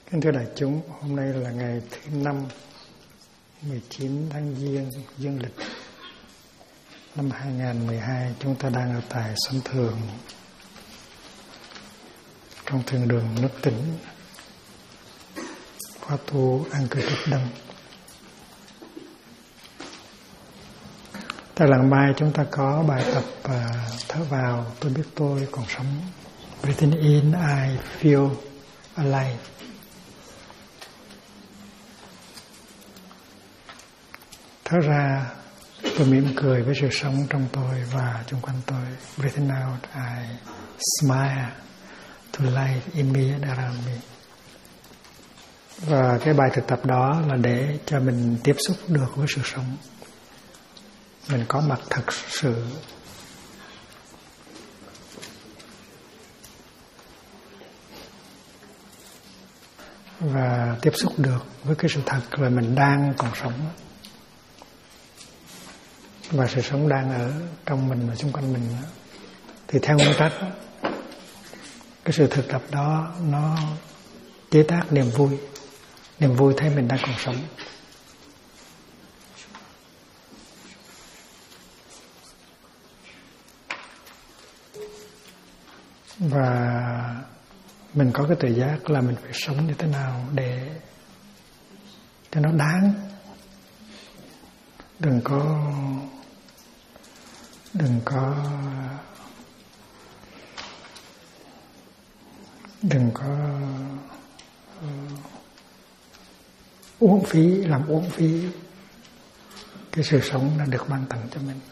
Kính thưa đại chúng, hôm nay là ngày thứ 5, 19 tháng Giêng dương lịch năm 2012. Chúng ta đang ở tại Sân Thượng, trong thiền đường Nước Tĩnh, khóa tu An Cư Cực Đông. Tại lần mai chúng ta có bài tập thở vào tôi biết tôi còn sống. Breathing in, I feel alive. Thở ra, tôi mỉm cười với sự sống trong tôi và xung quanh tôi. Breathing out, I smile to life in me and around me. Và cái bài thực tập đó là để cho mình tiếp xúc được với sự sống. Mình có mặt thật sự. Và tiếp xúc được với cái sự thật là mình đang còn sống. Và sự sống đang ở trong mình và xung quanh mình. Thì theo nguyên tắc, cái sự thực tập đó nó chế tác niềm vui. Niềm vui thấy mình đang còn sống. Và mình có cái tự giác là mình phải sống như thế nào để cho nó đáng. Đừng có uổng phí, làm uổng phí cái sự sống đã được ban tặng cho mình.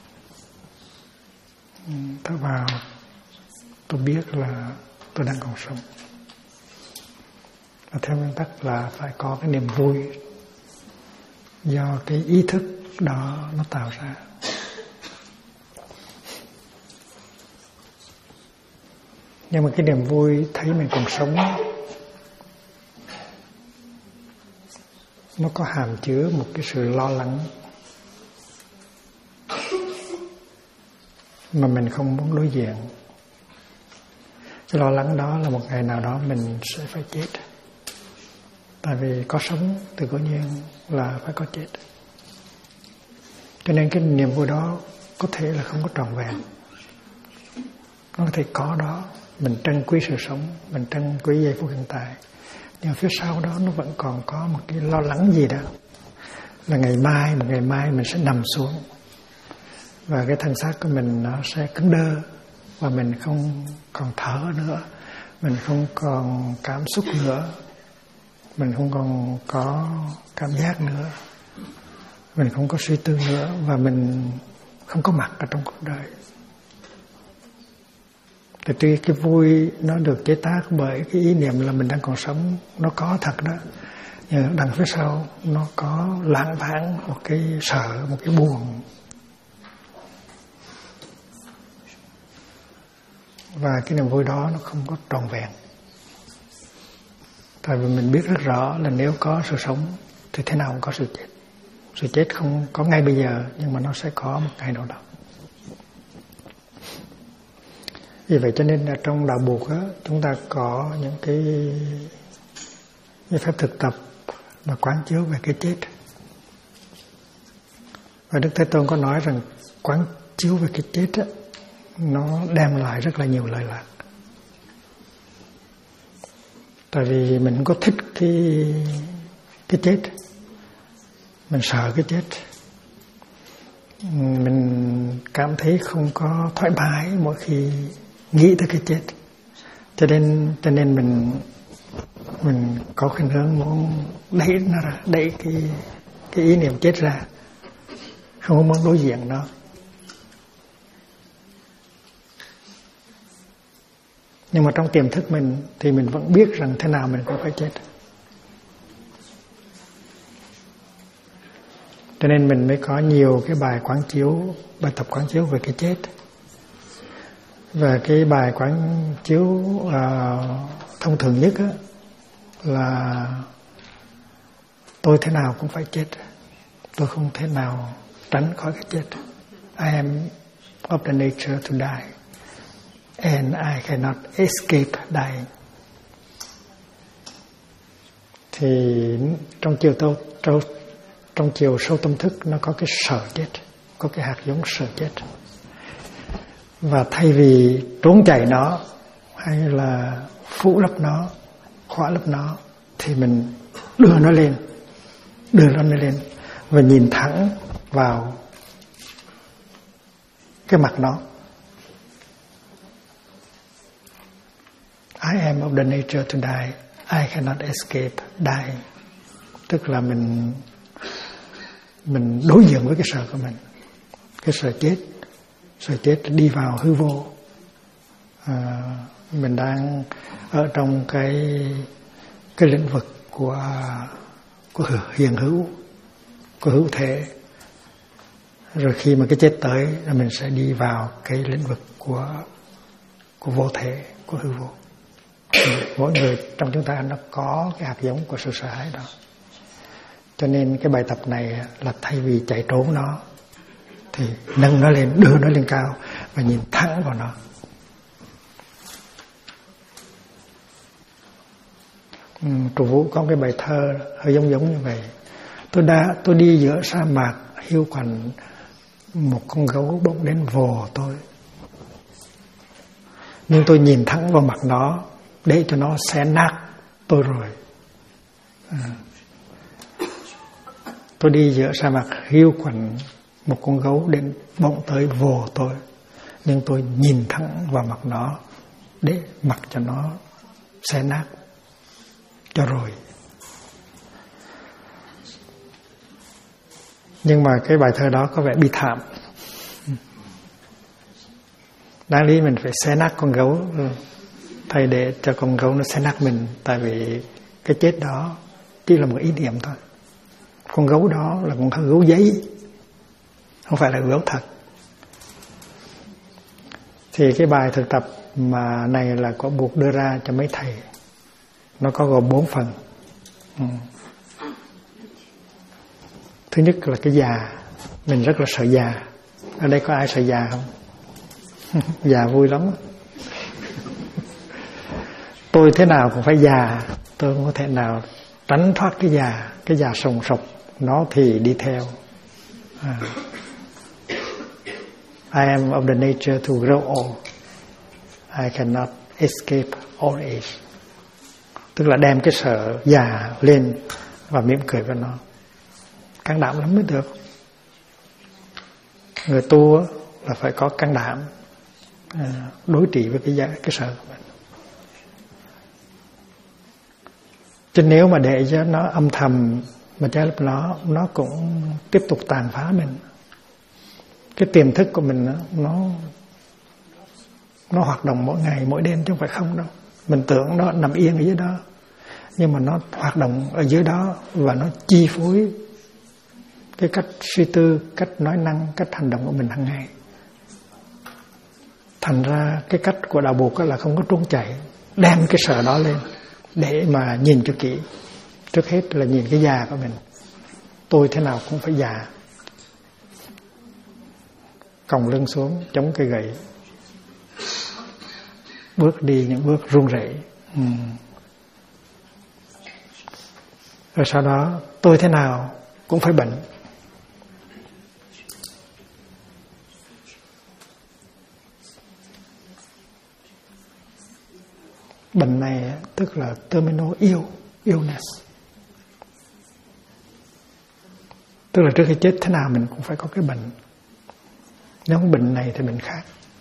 Thở vào, tôi biết là tôi đang còn sống. Và theo nguyên tắc là phải có cái niềm vui do cái ý thức đó nó tạo ra. Nhưng mà cái niềm vui thấy mình còn sống nó có hàm chứa một cái sự lo lắng mà mình không muốn đối diện. Cái lo lắng đó là một ngày nào đó mình sẽ phải chết. Tại vì có sống thì cố nhiên là phải có chết. Cho nên cái niềm vui đó có thể là không có trọn vẹn. Nó có thể có đó. Mình trân quý sự sống, mình trân quý giây phút hiện tại. Nhưng phía sau đó nó vẫn còn có một cái lo lắng gì đó. Là một ngày mai mình sẽ nằm xuống. Và cái thân xác của mình nó sẽ cứng đơ. Và mình không còn thở nữa. Mình không còn cảm xúc nữa. Mình không còn có cảm giác nữa. Mình không có suy tư nữa. Và mình không có mặt ở trong cuộc đời. Thì tuy cái vui nó được chế tác bởi cái ý niệm là mình đang còn sống, nó có thật đó. Nhưng đằng phía sau nó có lãng vãng, một cái sợ, một cái buồn. Và cái niềm vui đó nó không có trọn vẹn. Tại vì mình biết rất rõ là nếu có sự sống thì thế nào cũng có sự chết. Sự chết không có ngay bây giờ, nhưng mà nó sẽ có một ngày nào đó. Vì vậy cho nên là trong đạo Buddha á, chúng ta có những cái phép thực tập mà quán chiếu về cái chết. Và Đức Thế Tôn có nói rằng quán chiếu về cái chết á, nó đem lại rất là nhiều lợi lạc. Tại vì mình không có thích cái chết. Mình sợ cái chết. Mình cảm thấy không có thoải mái mỗi khi nghĩ tới cái chết. Cho nên mình có khuynh hướng muốn đẩy nó ra, đẩy cái ý niệm chết ra. Không muốn đối diện nó. Nhưng mà trong tiềm thức mình thì mình vẫn biết rằng thế nào mình cũng phải chết. Cho nên mình mới có nhiều cái bài quán chiếu, bài tập quán chiếu về cái chết. Và cái bài quán chiếu thông thường nhất á, là tôi thế nào cũng phải chết. Tôi không thể nào tránh khỏi cái chết. I am of the nature to die. And I cannot escape dying. thì trong chiều sâu tâm thức nó có cái sợ chết, có cái hạt giống sợ chết. Và thay vì trốn chạy nó hay là phủ lấp nó, khóa lấp nó, thì mình đưa nó lên và nhìn thẳng vào cái mặt nó. I am of the nature to die. I cannot escape dying. Tức là mình đối diện với cái sợ của mình, cái sợ chết. Sợ chết đi vào hư vô. Mình đang ở trong cái lĩnh vực của hiện hữu, của hữu thể. Rồi khi mà cái chết tới là mình sẽ đi vào cái lĩnh vực của vô thể, của hư vô. Mỗi người trong chúng ta nó có cái hạt giống của sự sợ hãi đó. Cho nên cái bài tập này là thay vì chạy trốn nó thì nâng nó lên, đưa nó lên cao và nhìn thẳng vào nó. Trụ Vũ có cái bài thơ hơi giống như vậy. Tôi đi giữa sa mạc hiu quạnh, một con gấu bỗng đến vồ tôi. Nhưng tôi nhìn thẳng vào mặt nó để cho nó xé nát tôi rồi. Tôi đi giữa sa mạc hiu quạnh, một con gấu đến bỗng tới vồ tôi. Nhưng tôi nhìn thẳng vào mặt nó để mặc cho nó xé nát cho rồi. Nhưng mà cái bài thơ đó có vẻ bi thảm. Đáng lý mình phải xé nát con gấu thay để cho con gấu nó xé nát mình. Tại vì cái chết đó chỉ là một ý niệm thôi. Con gấu đó là con gấu giấy, không phải là gấu thật. Thì cái bài thực tập mà này là có buộc đưa ra cho mấy thầy. Nó có gồm 4 phần. Thứ nhất là cái già. Mình rất là sợ già. Ở đây có ai sợ già không? Già vui lắm. Tôi thế nào cũng phải già. Tôi không có thể nào tránh thoát cái già. Cái già sồng sộc nó thì đi theo. I am of the nature to grow old. I cannot escape old age. Tức là đem cái sợ già lên và mỉm cười với nó. Can đảm lắm mới được. Người tu là phải có can đảm đối trị với cái sợ của mình. Chứ nếu mà để cho nó âm thầm mà che lấp nó cũng tiếp tục tàn phá mình. Cái tiềm thức của mình nó hoạt động mỗi ngày mỗi đêm chứ không phải không đâu. Mình tưởng nó nằm yên ở dưới đó, nhưng mà nó hoạt động ở dưới đó và nó chi phối cái cách suy tư, cách nói năng, cách hành động của mình hàng ngày. Thành ra cái cách của đạo Bụt là không có trốn chạy, đem cái sợ đó lên để mà nhìn cho kỹ. Trước hết là nhìn cái già của mình. Tôi thế nào cũng phải già. Còng lưng xuống, chống cây gậy, bước đi những bước run rẩy. Rồi sau đó tôi thế nào cũng phải bệnh. Bệnh này tức là terminal illness. Tức là trước khi chết thế nào mình cũng phải có cái bệnh. Nếu không bệnh này thì bệnh khác.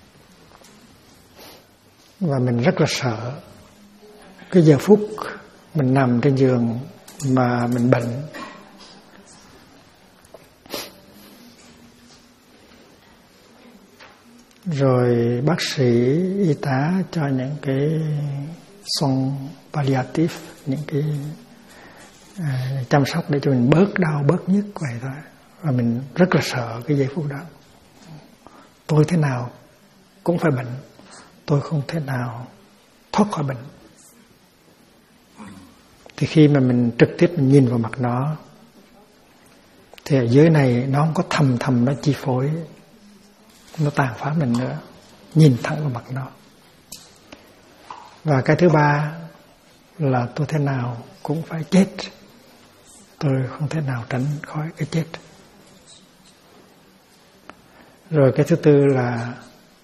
Và mình rất là sợ cái giờ phút mình nằm trên giường mà mình bệnh. Rồi bác sĩ, y tá cho những cái son palliative, những cái chăm sóc để cho mình bớt đau, bớt nhức vậy thôi. Và mình rất là sợ cái giây phút đó. Tôi thế nào cũng phải bệnh. Tôi không thể nào thoát khỏi bệnh. Thì khi mà mình trực tiếp mình nhìn vào mặt nó, thì ở dưới này nó không có thầm nó chi phối, nó tàn phá mình nữa. Nhìn thẳng vào mặt nó. Và cái thứ ba là tôi thế nào cũng phải chết. Tôi không thể nào tránh khỏi cái chết. Rồi cái thứ tư là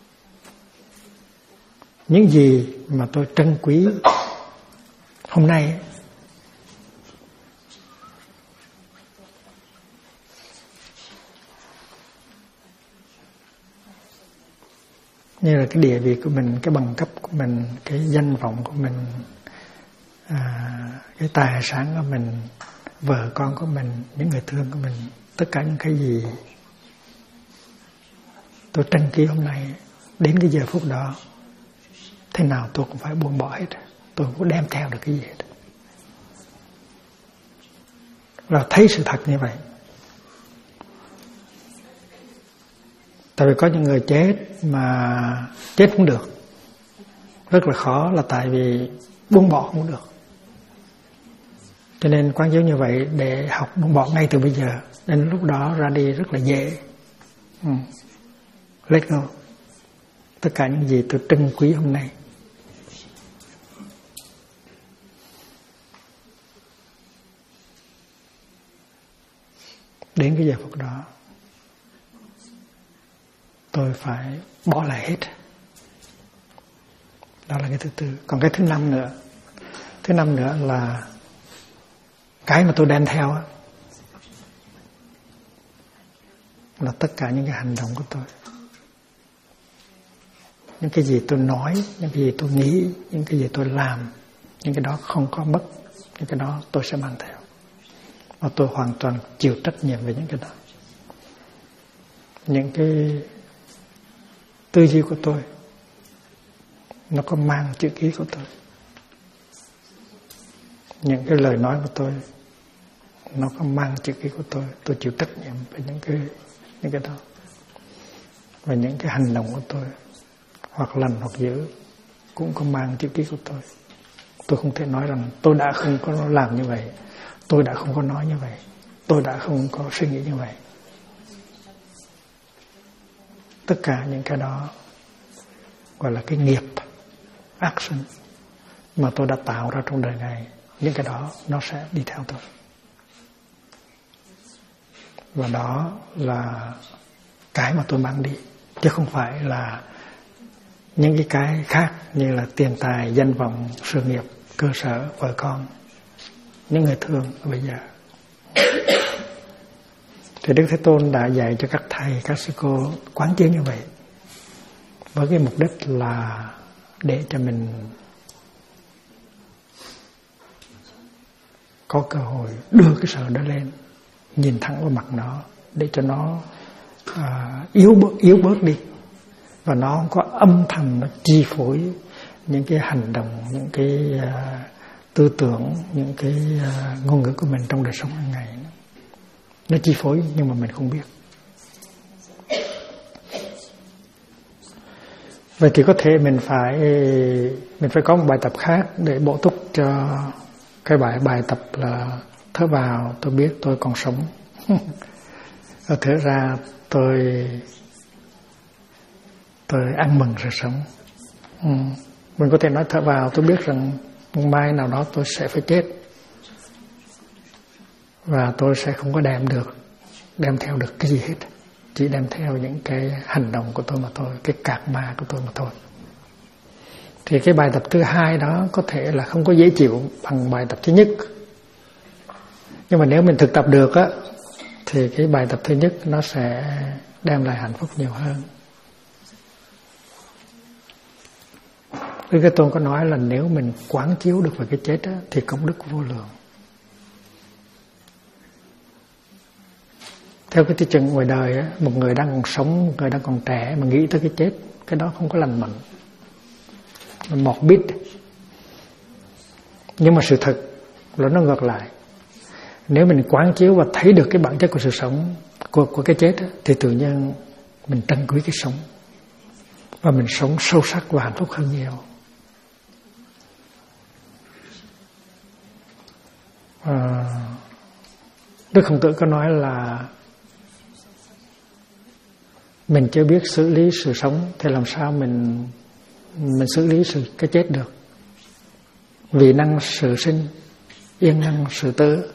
những gì mà tôi trân quý hôm nay như là cái địa vị của mình, cái bằng cấp của mình, cái danh vọng của mình, cái tài sản của mình, vợ con của mình, những người thương của mình, tất cả những cái gì tôi trân quý hôm nay, đến cái giờ phút đó thế nào tôi cũng phải buông bỏ hết. Tôi không có đem theo được cái gì hết. Là thấy sự thật như vậy. Tại vì có những người chết mà chết không được, rất là khó, là tại vì buông bỏ không được. Cho nên quán chiếu như vậy để học buông bỏ ngay từ bây giờ, nên lúc đó ra đi rất là dễ. Let go. Tất cả những gì tôi trân quý hôm nay. Đến cái giờ phút đó tôi phải bỏ lại hết. Đó là cái thứ tư. Còn cái thứ năm nữa. Thứ năm nữa là cái mà tôi đem theo á, là tất cả những cái hành động của tôi. Những cái gì tôi nói, những cái gì tôi nghĩ, những cái gì tôi làm, những cái đó không có mất. Những cái đó tôi sẽ mang theo. Và tôi hoàn toàn chịu trách nhiệm về những cái đó. Những cái tư duy của tôi nó có mang chữ ký của tôi. Những cái lời nói của tôi nó có mang chữ ký của tôi chịu trách nhiệm về những cái đó. Và những cái hành động của tôi, hoặc lành hoặc dữ, cũng có mang chữ ký của tôi. Tôi không thể nói rằng tôi đã không có làm như vậy, tôi đã không có nói như vậy, tôi đã không có suy nghĩ như vậy. Tất cả những cái đó gọi là cái nghiệp, action mà tôi đã tạo ra trong đời này. Những cái đó nó sẽ đi theo tôi. Và đó là cái mà tôi mang đi, chứ không phải là những cái khác như là tiền tài, danh vọng, sự nghiệp, cơ sở, vợ con, những người thương bây giờ. Thì Đức Thế Tôn đã dạy cho các thầy, các sư cô quán chiếu như vậy, với cái mục đích là để cho mình có cơ hội đưa cái sợ đó lên, nhìn thẳng vào mặt nó, để cho nó yếu bớt đi, và nó không có âm thầm nó chi phối những cái hành động, những cái tư tưởng, những cái ngôn ngữ của mình trong đời sống hàng ngày. Nó chi phối nhưng mà mình không biết. Vậy thì có thể mình phải có một bài tập khác để bổ túc cho cái bài tập là thở vào tôi biết tôi còn sống, và thở ra tôi ăn mừng sự sống. Mình có thể nói thở vào tôi biết rằng mai nào đó tôi sẽ phải chết, và tôi sẽ không có đem theo được cái gì hết, chỉ đem theo những cái hành động của tôi mà thôi, cái cạc ma của tôi mà thôi. Thì cái bài tập thứ hai đó có thể là không có dễ chịu bằng bài tập thứ nhất, nhưng mà nếu mình thực tập được á, thì cái bài tập thứ nhất nó sẽ đem lại hạnh phúc nhiều hơn. Đức Thế Tôn có nói là nếu mình quán chiếu được về cái chết á, thì công đức vô lượng. Theo cái tiêu chuẩn ngoài đời á, một người đang còn sống, một người đang còn trẻ mà nghĩ tới cái chết, cái đó không có lành mạnh, morbid. Nhưng mà sự thật là nó ngược lại. Nếu mình quán chiếu và thấy được cái bản chất của sự sống, của cái chết á, thì tự nhiên mình trân quý cái sống, và mình sống sâu sắc và hạnh phúc hơn nhiều. Đức Khổng Tử có nói là mình chưa biết xử lý sự sống thì làm sao mình xử lý cái chết được. vị năng sự sinh, yên năng sự tử.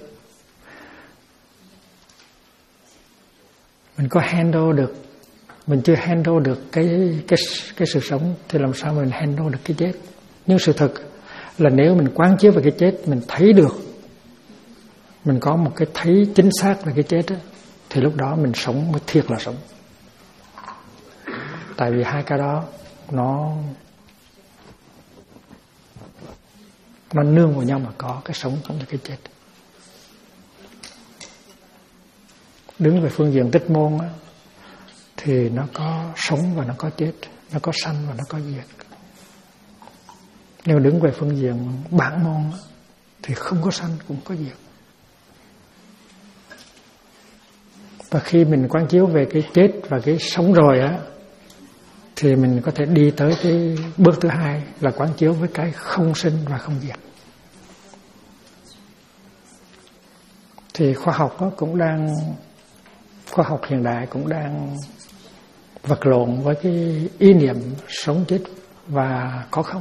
Mình có handle được, mình chưa handle được cái sự sống thì làm sao mình handle được cái chết. Nhưng sự thật là nếu mình quán chiếu về cái chết, mình thấy được, mình có một cái thấy chính xác về cái chết đó, thì lúc đó mình sống mới thiệt là sống. Tại vì hai cái đó nó nương vào nhau mà có, cái sống cũng như cái chết. Đứng về phương diện tích môn á, thì nó có sống và nó có chết, nó có sanh và nó có diệt. Nếu đứng về phương diện bản môn á, thì không có sanh cũng có diệt. Và khi mình quán chiếu về cái chết và cái sống rồi á, thì mình có thể đi tới cái bước thứ hai là quán chiếu với cái không sinh và không diệt. Thì khoa học hiện đại cũng đang vật lộn với cái ý niệm sống chết và có không.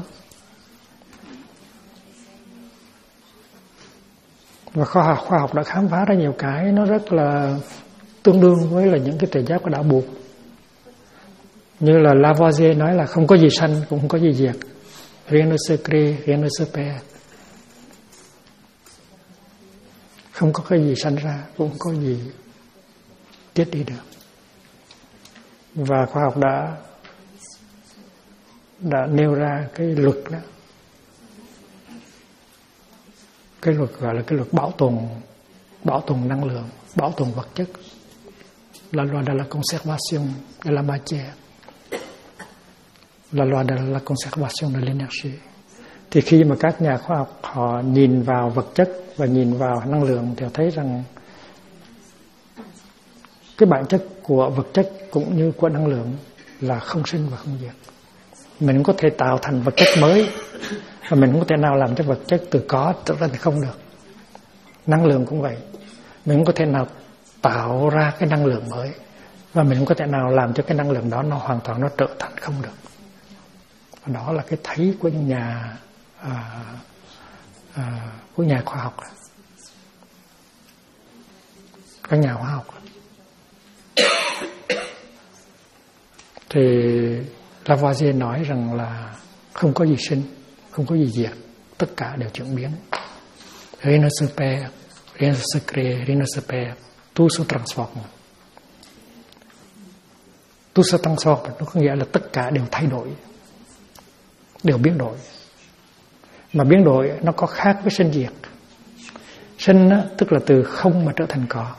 Và khoa học đã khám phá ra nhiều cái nó rất là tương đương với là những cái triết giác của đạo Buộc. Như là Lavoisier nói là không có gì sanh cũng không có gì diệt. Rien ne se crée, rien ne se perd. Không có cái gì sanh ra cũng không có gì chết đi được. Và khoa học đã nêu ra cái luật đó. Cái luật gọi là cái luật bảo tồn năng lượng, bảo tồn vật chất. La loi de la conservation de la matière. La loi de la conservation de l'énergie. Thì khi mà các nhà khoa học họ nhìn vào vật chất và nhìn vào năng lượng thì họ thấy rằng cái bản chất của vật chất cũng như của năng lượng là không sinh và không diệt. Mình có thể tạo thành vật chất mới và mình không có thể nào làm cho vật chất từ có trở thành không được. Năng lượng cũng vậy. Mình không có thể nào tạo ra cái năng lượng mới và mình không có thể nào làm cho cái năng lượng đó nó hoàn toàn nó trở thành không được. Và đó là cái thấy của nhà khoa học, các nhà khoa học. Thì Lavoisier nói rằng là không có gì sinh, không có gì diệt, tất cả đều chuyển biến. Rien ne se perd, rien ne se crée, rien ne se perd, tout se transforme. Tout se transforme nó có nghĩa là tất cả đều thay đổi, đều biến đổi. Mà biến đổi nó có khác với sinh diệt. Sinh á, tức là từ không mà trở thành có.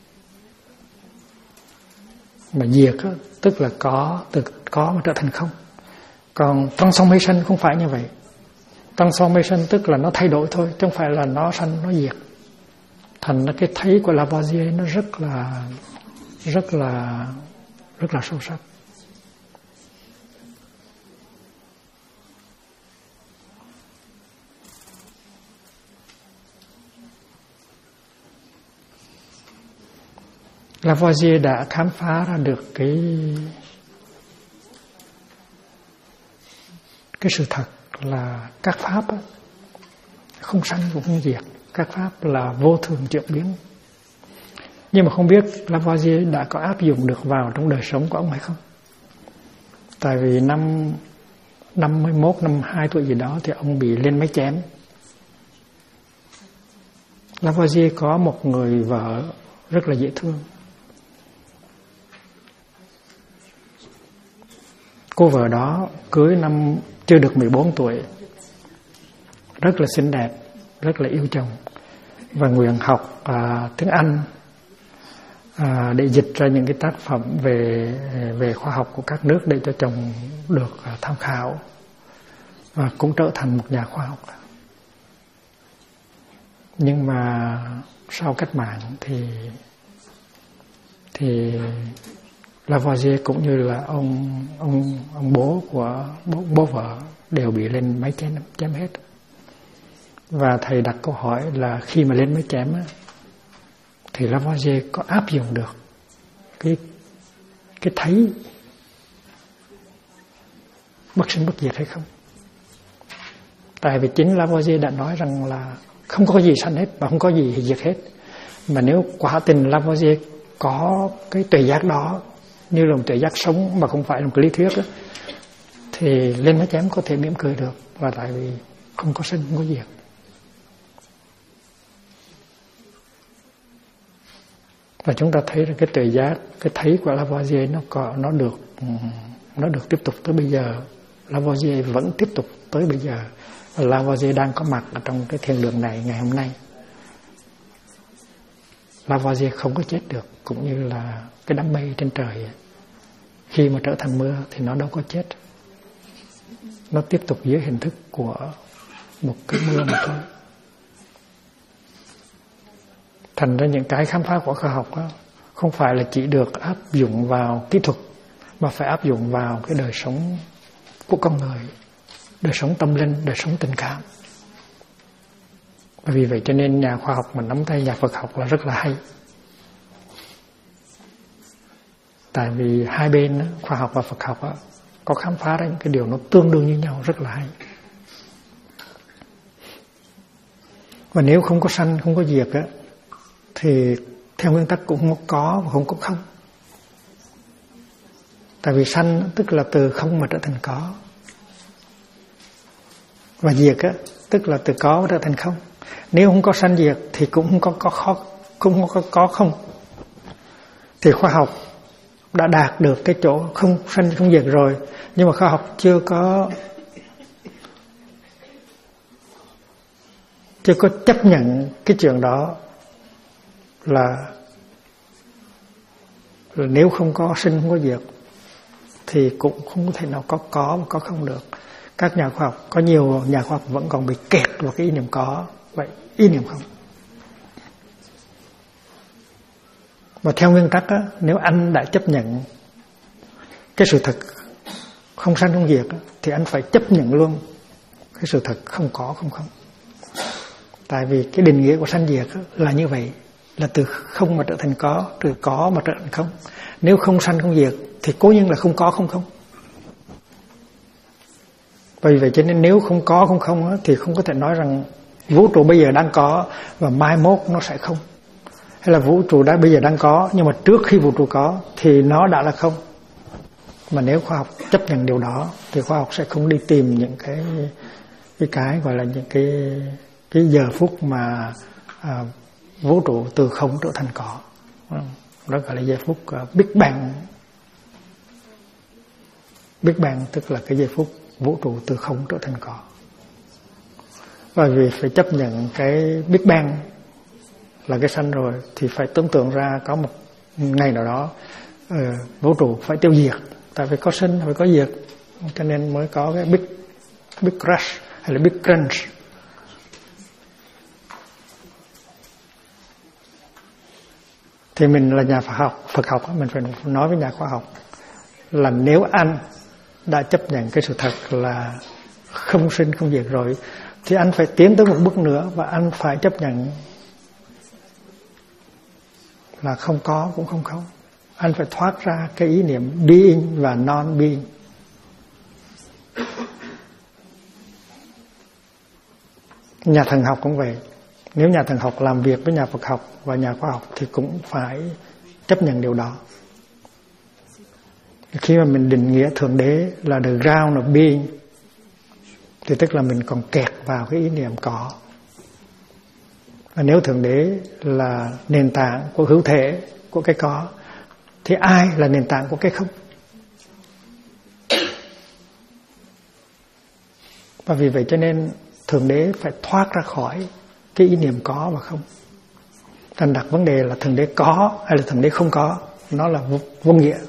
Mà diệt á, tức là có, từ có mà trở thành không. Còn transformation không phải như vậy. Transformation tức là nó thay đổi thôi, chứ không phải là nó sanh, nó diệt. Thành ra cái thấy của Lavoisier nó rất là sâu sắc. Lavoisier đã khám phá ra được cái sự thật là các pháp á, không sanh cũng không diệt, các pháp là vô thường chuyển biến. Nhưng mà không biết Lavoisier đã có áp dụng được vào trong đời sống của ông hay không. Tại vì năm 51, 52 tuổi gì đó thì ông bị lên máy chém. Lavoisier có một người vợ rất là dễ thương. Cô vợ đó cưới năm chưa được 14 tuổi, rất là xinh đẹp, rất là yêu chồng và nguyện học tiếng Anh để dịch ra những cái tác phẩm về khoa học của các nước để cho chồng được tham khảo và cũng trở thành một nhà khoa học. Nhưng mà sau cách mạng thì Lavoisier cũng như là ông bố của bố vợ đều bị lên máy chém hết. Và thầy đặt câu hỏi là khi mà lên máy chém á, thì Lavoisier có áp dụng được cái thấy bất sinh bất diệt hay không? Tại vì chính Lavoisier đã nói rằng là không có gì sanh hết và không có gì diệt hết. Mà nếu quả tình Lavoisier có cái tuệ giác đó như là một tuệ giác sống mà không phải là một cái lý thuyết đó, thì Lên Máy Chém có thể mỉm cười được, và tại vì không có sinh, không có diệt. Và chúng ta thấy là cái tuệ giác, cái thấy của Lavoisier nó được tiếp tục tới bây giờ. Lavoisier vẫn tiếp tục tới bây giờ. Và Lavoisier đang có mặt ở trong cái thiên đường này ngày hôm nay. Lavoisier không có chết được, cũng như là cái đám mây trên trời khi mà trở thành mưa thì nó đâu có chết. Nó tiếp tục dưới hình thức của một cái mưa mà thôi. Thành ra những cái khám phá của khoa học đó, không phải là chỉ được áp dụng vào kỹ thuật, mà phải áp dụng vào cái đời sống của con người, đời sống tâm linh, đời sống tình cảm. Vì vậy cho nên nhà khoa học mà nắm tay nhà Phật học là rất là hay. Tại vì hai bên đó, khoa học và Phật học đó, có khám phá ra những cái điều nó tương đương như nhau, rất là hay. Và nếu không có sanh, không có diệt á, thì theo nguyên tắc cũng không có và không có không. Tại vì sanh tức là từ không mà trở thành có, và diệt á tức là từ có trở thành không. Nếu không có sanh diệt thì cũng không có không. Thì khoa học đã đạt được cái chỗ không sanh không diệt rồi, nhưng mà khoa học chưa có chấp nhận cái chuyện đó là nếu không có sinh không có diệt thì cũng không có thể nào có và có không được. Các nhà khoa học, có nhiều nhà khoa học vẫn còn bị kẹt vào cái ý niệm có, vậy ý niệm không. Và theo nguyên tắc á, nếu anh đã chấp nhận cái sự thật không sanh không diệt á, thì anh phải chấp nhận luôn cái sự thật không có không không. Tại vì cái định nghĩa của sanh diệt á, là như vậy, là từ không mà trở thành có, từ có mà trở thành không. Nếu không sanh không diệt thì cố nhiên là không có không không. Vì vậy cho nên nếu không có không không á, thì không có thể nói rằng vũ trụ bây giờ đang có và mai mốt nó sẽ không. Hay là vũ trụ bây giờ đang có, nhưng mà trước khi vũ trụ có thì nó đã là không. Mà nếu khoa học chấp nhận điều đó thì khoa học sẽ không đi tìm những cái gọi là những cái giờ phút mà vũ trụ từ không trở thành có. Đó gọi là giây phút Big Bang. Big Bang tức là cái giây phút vũ trụ từ không trở thành có. Và vì phải chấp nhận cái Big Bang là cái sanh rồi, thì phải tưởng tượng ra có một ngày nào đó vũ trụ phải tiêu diệt. Tại vì có sinh phải có diệt, cho nên mới có cái Big Crash hay là Big Crunch. Thì mình là nhà Phật học, mình phải nói với nhà khoa học là nếu anh đã chấp nhận cái sự thật là không sinh không diệt rồi, thì anh phải tiến tới một bước nữa, và anh phải chấp nhận là không có cũng không không. Anh phải thoát ra cái ý niệm being và non-being. Nhà thần học cũng vậy. Nếu nhà thần học làm việc với nhà Phật học và nhà khoa học thì cũng phải chấp nhận điều đó. Khi mà mình định nghĩa Thượng Đế là the ground of being, thì tức là mình còn kẹt vào cái ý niệm có. Và nếu Thượng Đế là nền tảng của hữu thể, của cái có, thì ai là nền tảng của cái không? Và vì vậy cho nên Thượng Đế phải thoát ra khỏi cái ý niệm có và không. Thành đặt vấn đề là Thượng Đế có hay là Thượng Đế không có, nó là vô nghĩa.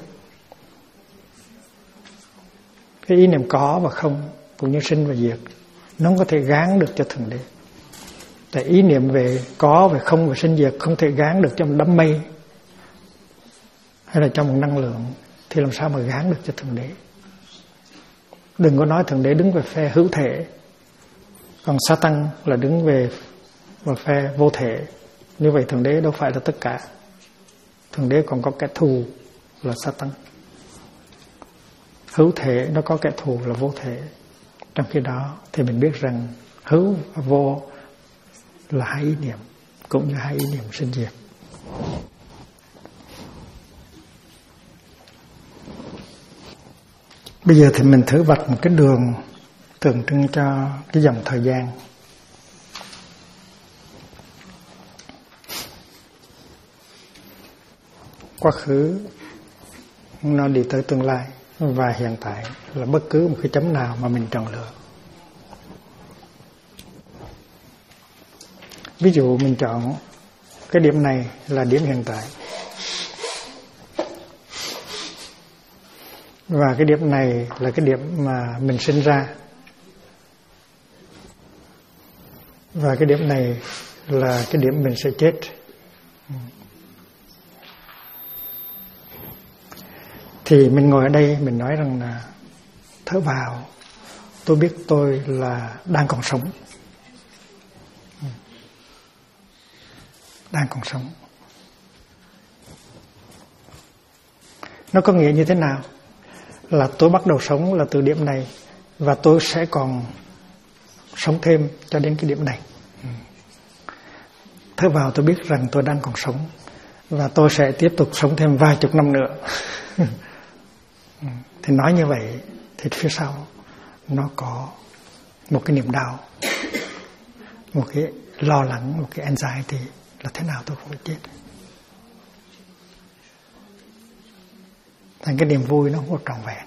Cái ý niệm có và không cũng như sinh và diệt, nó không có thể gán được cho Thượng Đế. Tại ý niệm về có, về không, về sinh diệt không thể gán được cho một đám mây hay là cho một năng lượng, thì làm sao mà gán được cho Thượng Đế. Đừng có nói Thượng Đế đứng về phe hữu thể, còn Satan là đứng về phe vô thể. Như vậy Thượng Đế đâu phải là tất cả. Thượng Đế còn có kẻ thù là Satan. Hữu thể nó có kẻ thù là vô thể. Trong khi đó thì mình biết rằng hữu và vô là hai ý niệm, cũng như hai ý niệm sinh diệt. Bây giờ thì mình thử vạch một cái đường tượng trưng cho cái dòng thời gian. Quá khứ nó đi tới tương lai, và hiện tại là bất cứ một cái chấm nào mà mình chọn lựa. Ví dụ mình chọn cái điểm này là điểm hiện tại, và cái điểm này là cái điểm mà mình sinh ra, và cái điểm này là cái điểm mình sẽ chết. Thì mình ngồi ở đây mình nói rằng là thở vào tôi biết tôi là đang còn sống, đang còn sống. Nó có nghĩa như thế nào? Là tôi bắt đầu sống là từ điểm này, và tôi sẽ còn sống thêm cho đến cái điểm này. Thở vào tôi biết rằng tôi đang còn sống, và tôi sẽ tiếp tục sống thêm vài chục năm nữa. Thì nói như vậy thì phía sau nó có một cái niềm đau, một cái lo lắng, một cái anxiety là thế nào tôi cũng phải chết. Thành cái niềm vui nó không có trọn vẹn.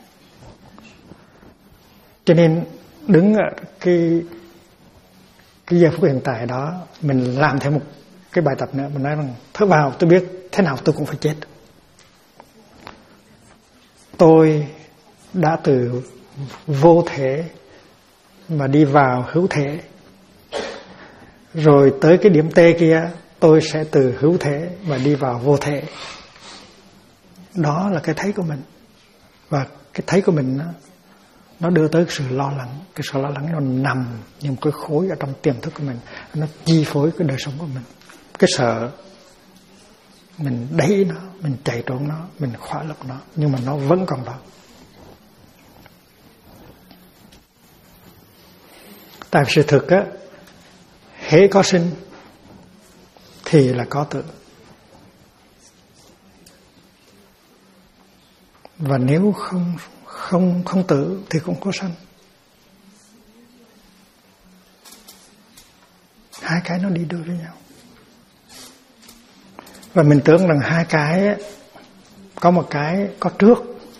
Cho nên đứng ở cái giờ phút hiện tại đó, mình làm thêm một cái bài tập nữa. Mình nói rằng thở vào tôi biết thế nào tôi cũng phải chết. Tôi đã từ vô thể mà đi vào hữu thể, rồi tới cái điểm T kia tôi sẽ từ hữu thể mà đi vào vô thể. Đó là cái thấy của mình. Và cái thấy của mình nó đưa tới sự lo lắng. Cái sự lo lắng nó nằm như một cái khối ở trong tiềm thức của mình, nó chi phối cái đời sống của mình. Cái sợ mình đẩy nó, mình chạy trốn nó, mình khóa lấp nó, nhưng mà nó vẫn còn đó. Tại sự thực á, hễ có sinh thì là có tử. Và nếu không tử thì cũng có sanh. Hai cái nó đi đôi với nhau. Và mình tưởng rằng hai cái ấy, có một cái có trước,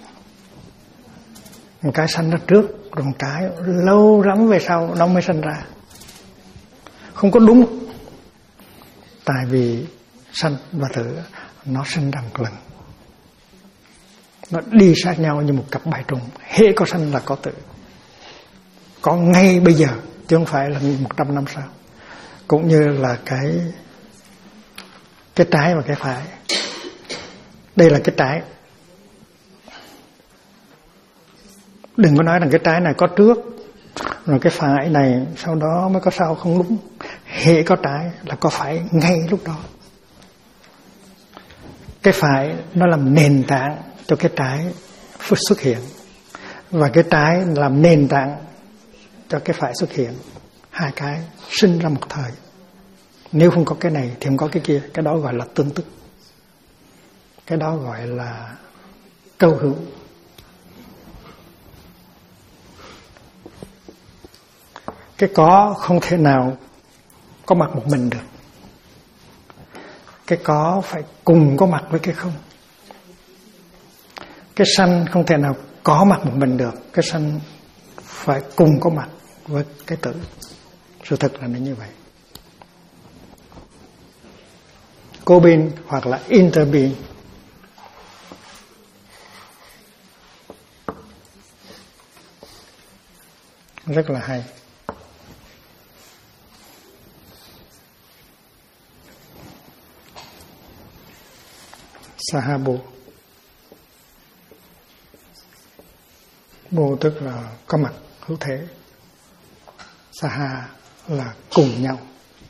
một cái sanh ra trước, rồi một cái lâu lắm về sau nó mới sanh ra. Không có đúng. Tại vì sanh và tử nó sinh ra một lần, nó đi sát nhau như một cặp bài trùng. Hễ có sanh là có tử, có ngay bây giờ, chứ không phải là 100 năm sau. Cũng như là cái trái và cái phải. Đây là cái trái. Đừng có nói rằng cái trái này có trước, rồi cái phải này sau đó mới có sau, không đúng. Hễ có trái là có phải ngay lúc đó. Cái phải nó làm nền tảng cho cái trái xuất hiện, và cái trái làm nền tảng cho cái phải xuất hiện. Hai cái sinh ra một thời. Nếu không có cái này thì không có cái kia. Cái đó gọi là tương tức. Cái đó gọi là câu hữu. Cái có không thể nào có mặt một mình được. Cái có phải cùng có mặt với cái không. Cái sanh không thể nào có mặt một mình được. Cái sanh phải cùng có mặt với cái tử. Sự thật là như vậy. Co-being hoặc là interbeing. Rất là hay. Sahabo. Bo tức là có mặt hữu thể. Saha là cùng nhau.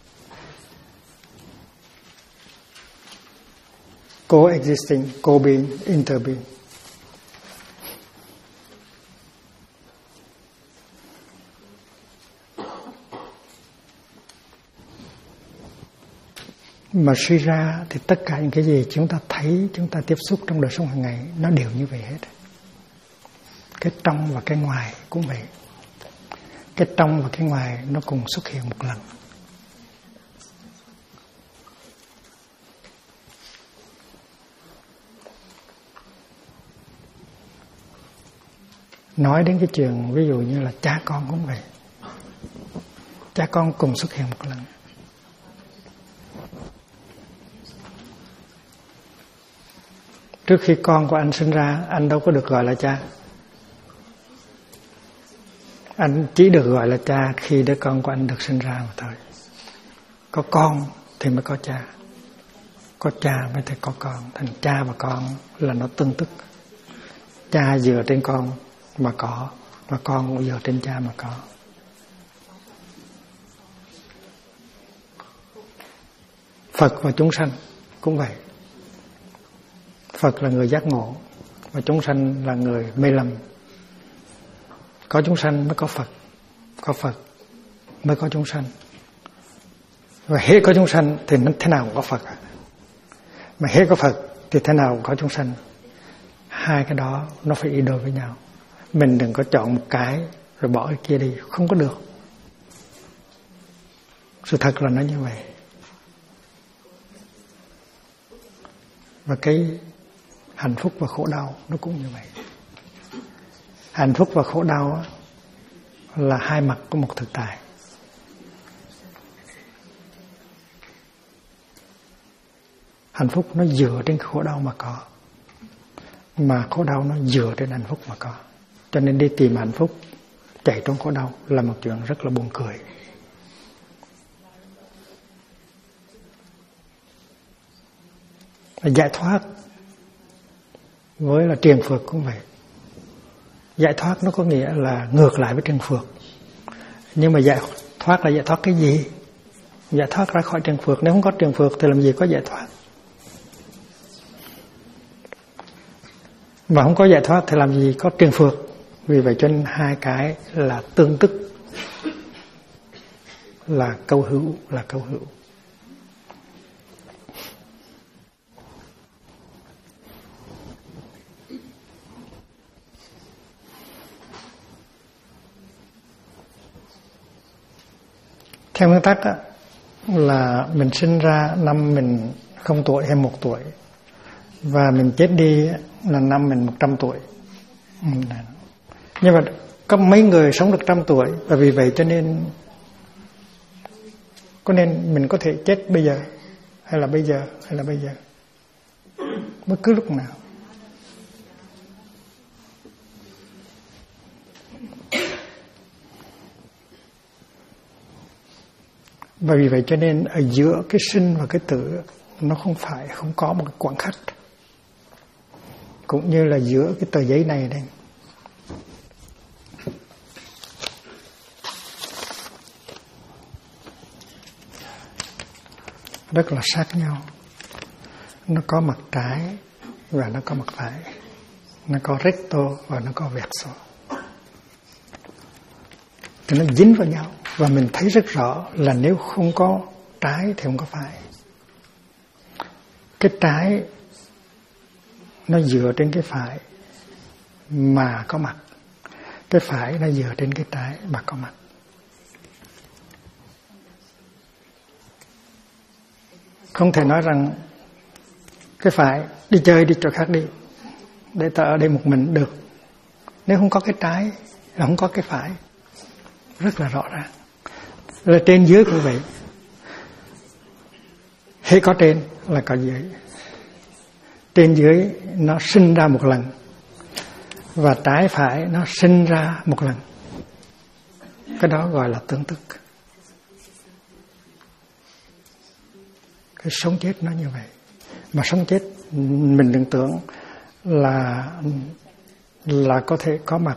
Co-existing, co-being, interbeing. Mà suy ra thì tất cả những cái gì chúng ta thấy, chúng ta tiếp xúc trong đời sống hàng ngày nó đều như vậy hết. Cái trong và cái ngoài cũng vậy. Cái trong và cái ngoài nó cùng xuất hiện một lần. Nói đến cái chuyện ví dụ như là cha con cũng vậy. Cha con cùng xuất hiện một lần. Trước khi con của anh sinh ra, anh đâu có được gọi là cha. Anh chỉ được gọi là cha khi đứa con của anh được sinh ra mà thôi. Có con thì mới có cha. Có cha mới thể có con. Thành cha và con là nó tương tức. Cha dựa trên con mà có, và con cũng dựa trên cha mà có. Phật và chúng sanh cũng vậy. Phật là người giác ngộ và chúng sanh là người mê lầm. Có chúng sanh mới có Phật, có Phật mới có chúng sanh. Và hễ có chúng sanh thì thế nào cũng có Phật. Mà hễ có Phật thì thế nào cũng có chúng sanh. Hai cái đó nó phải đi đôi với nhau. Mình đừng có chọn một cái rồi bỏ cái kia đi, không có được. Sự thật là nó như vậy. Và cái hạnh phúc và khổ đau nó cũng như vậy. Hạnh phúc và khổ đau là hai mặt của một thực tại. Hạnh phúc nó dựa trên khổ đau mà có, mà khổ đau nó dựa trên hạnh phúc mà có. Cho nên đi tìm hạnh phúc, chạy trốn khổ đau là một chuyện rất là buồn cười. Giải thoát với là triền phược cũng vậy. Giải thoát nó có nghĩa là ngược lại với triền phược. Nhưng mà giải thoát là giải thoát cái gì? Giải thoát ra khỏi triền phược. Nếu không có triền phược thì làm gì có giải thoát? Mà không có giải thoát thì làm gì có triền phược? Vì vậy cho nên hai cái là tương tức, là câu hữu, là câu hữu. Theo nguyên tắc á, là mình sinh ra năm mình 0 tuổi hay 1 tuổi, và mình chết đi là năm mình 100 tuổi. Nhưng mà có mấy người sống được 100 tuổi, và vì vậy cho nên mình có thể chết bây giờ, hay là bây giờ, hay là bây giờ, bất cứ lúc nào. Và vì vậy cho nên ở giữa cái sinh và cái tử nó không có một cái khoảng cách. Cũng như là giữa cái tờ giấy này đây, rất là sát nhau. Nó có mặt trái và nó có mặt phải. Nó có recto và nó có verso. Thì nó dính vào nhau. Và mình thấy rất rõ là nếu không có trái thì không có phải. Cái trái nó dựa trên cái phải mà có mặt. Cái phải nó dựa trên cái trái mà có mặt. Không thể nói rằng cái phải đi chơi đi chỗ khác đi, để ta ở đây một mình được. Nếu không có cái trái là không có cái phải. Rất là rõ ràng. Là trên dưới cũng vậy. Hễ có trên là có dưới. Trên dưới nó sinh ra một lần, và trái phải nó sinh ra một lần. Cái đó gọi là tương tức. Cái sống chết nó như vậy. Mà sống chết mình đừng tưởng là có thể có mặt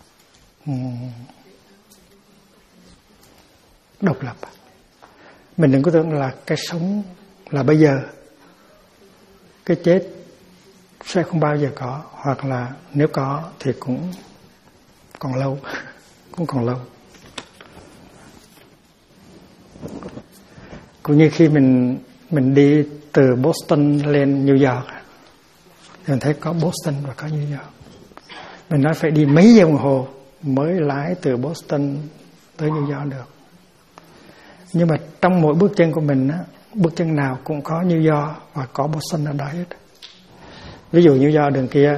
độc lập. Mình đừng có tưởng là cái sống là bây giờ, cái chết sẽ không bao giờ có, hoặc là nếu có thì cũng còn lâu, cũng còn lâu. Cũng như khi mình Mình đi từ Boston lên New York, mình thấy có Boston và có New York. Mình nói phải đi mấy giờ đồng hồ mới lái từ Boston tới New York được. Nhưng mà trong mỗi bước chân của mình á, bước chân nào cũng có New York và có Boston ở đó hết. Ví dụ New York đường kia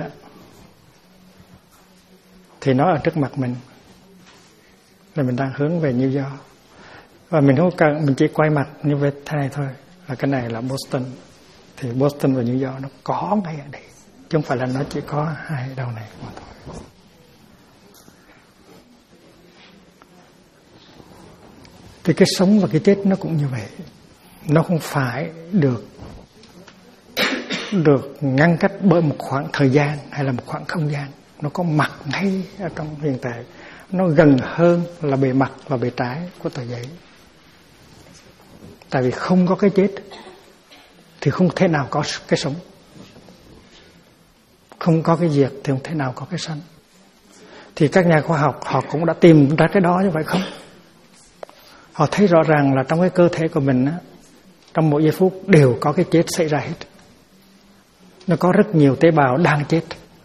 thì nó ở trước mặt mình, là mình đang hướng về New York, và mình không cần, mình chỉ quay mặt như vậy thế này thôi, là cái này là Boston. Thì Boston và New York nó có ngay ở đây, chứ không phải là nó chỉ có hai đầu này mà thôi. Thì cái sống và cái chết nó cũng như vậy, nó không phải được ngăn cách bởi một khoảng thời gian hay là một khoảng không gian. Nó có mặt ngay ở trong hiện tại, nó gần hơn là bề mặt và bề trái của tờ giấy. Tại vì không có cái chết thì không thể nào có cái sống, không có cái diệt thì không thể nào có cái sanh. Thì các nhà khoa học họ cũng đã tìm ra cái đó, chứ phải không? Họ thấy rõ ràng là trong cái cơ thể của mình á, trong mỗi giây phút đều có cái chết xảy ra hết. Nó có rất nhiều tế bào đang chết.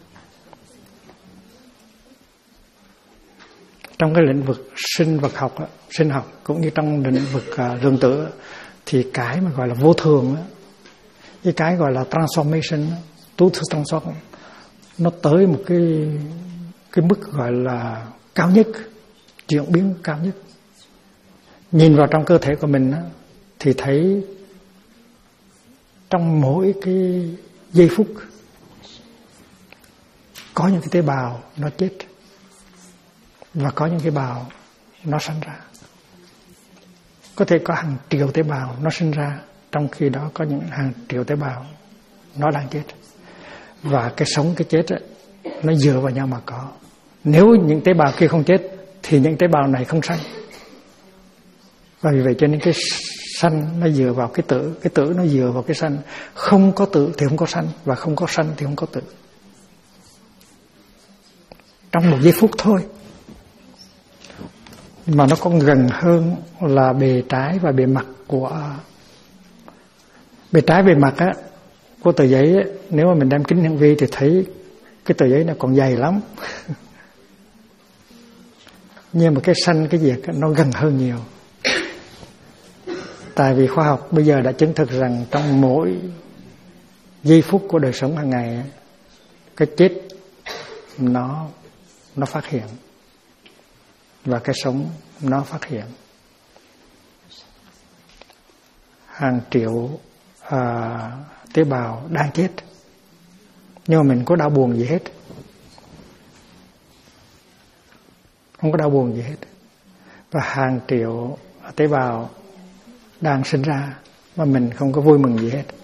Trong cái lĩnh vực sinh học cũng như trong lĩnh vực lượng tử, thì cái mà gọi là vô thường, cái gọi là transformation, tú thư transform, nó tới một cái mức gọi là cao nhất, chuyển biến cao nhất. Nhìn vào trong cơ thể của mình thì thấy trong mỗi cái giây phút có những cái tế bào nó chết và có những cái bào nó sinh ra. Có thể có hàng triệu tế bào nó sinh ra, trong khi đó có những hàng triệu tế bào nó đang chết. Và cái sống cái chết ấy, nó dựa vào nhau mà có. Nếu những tế bào kia không chết thì những tế bào này không sanh. Và vì vậy cho nên cái sanh nó dựa vào cái tử nó dựa vào cái sanh. Không có tử thì không có sanh, và không có sanh thì không có tử. Trong một giây phút thôi. Mà nó còn gần hơn là bề trái và bề mặt của bề trái bề mặt á của tờ giấy á, nếu mà mình đem kính hiển vi thì thấy cái tờ giấy nó còn dày lắm. Nhưng mà cái sanh cái diệt nó gần hơn nhiều. Tại vì khoa học bây giờ đã chứng thực rằng trong mỗi giây phút của đời sống hàng ngày, cái chết nó phát hiện và cái sống nó phát hiện. Hàng triệu tế bào đang chết, nhưng mà mình có đau buồn gì hết, không có đau buồn gì hết. Và hàng triệu tế bào đang sinh ra mà mình không có vui mừng gì hết.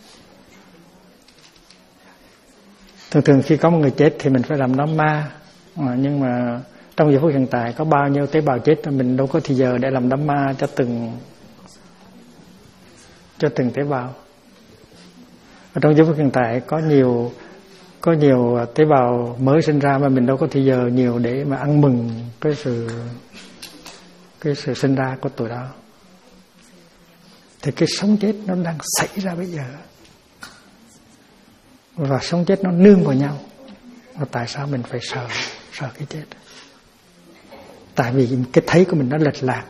Thường khi có một người chết thì mình phải làm đám ma, nhưng mà trong giây phút hiện tại có bao nhiêu tế bào chết, mình đâu có thì giờ để làm đám ma cho từng tế bào. Ở trong giây phút hiện tại có nhiều tế bào mới sinh ra, mà mình đâu có thì giờ nhiều để mà ăn mừng cái sự sinh ra của tụi đó. Thì cái sống chết nó đang xảy ra bây giờ, và sống chết nó nương vào nhau. Và tại sao mình phải sợ cái chết? Tại vì cái thấy của mình nó lệch lạc.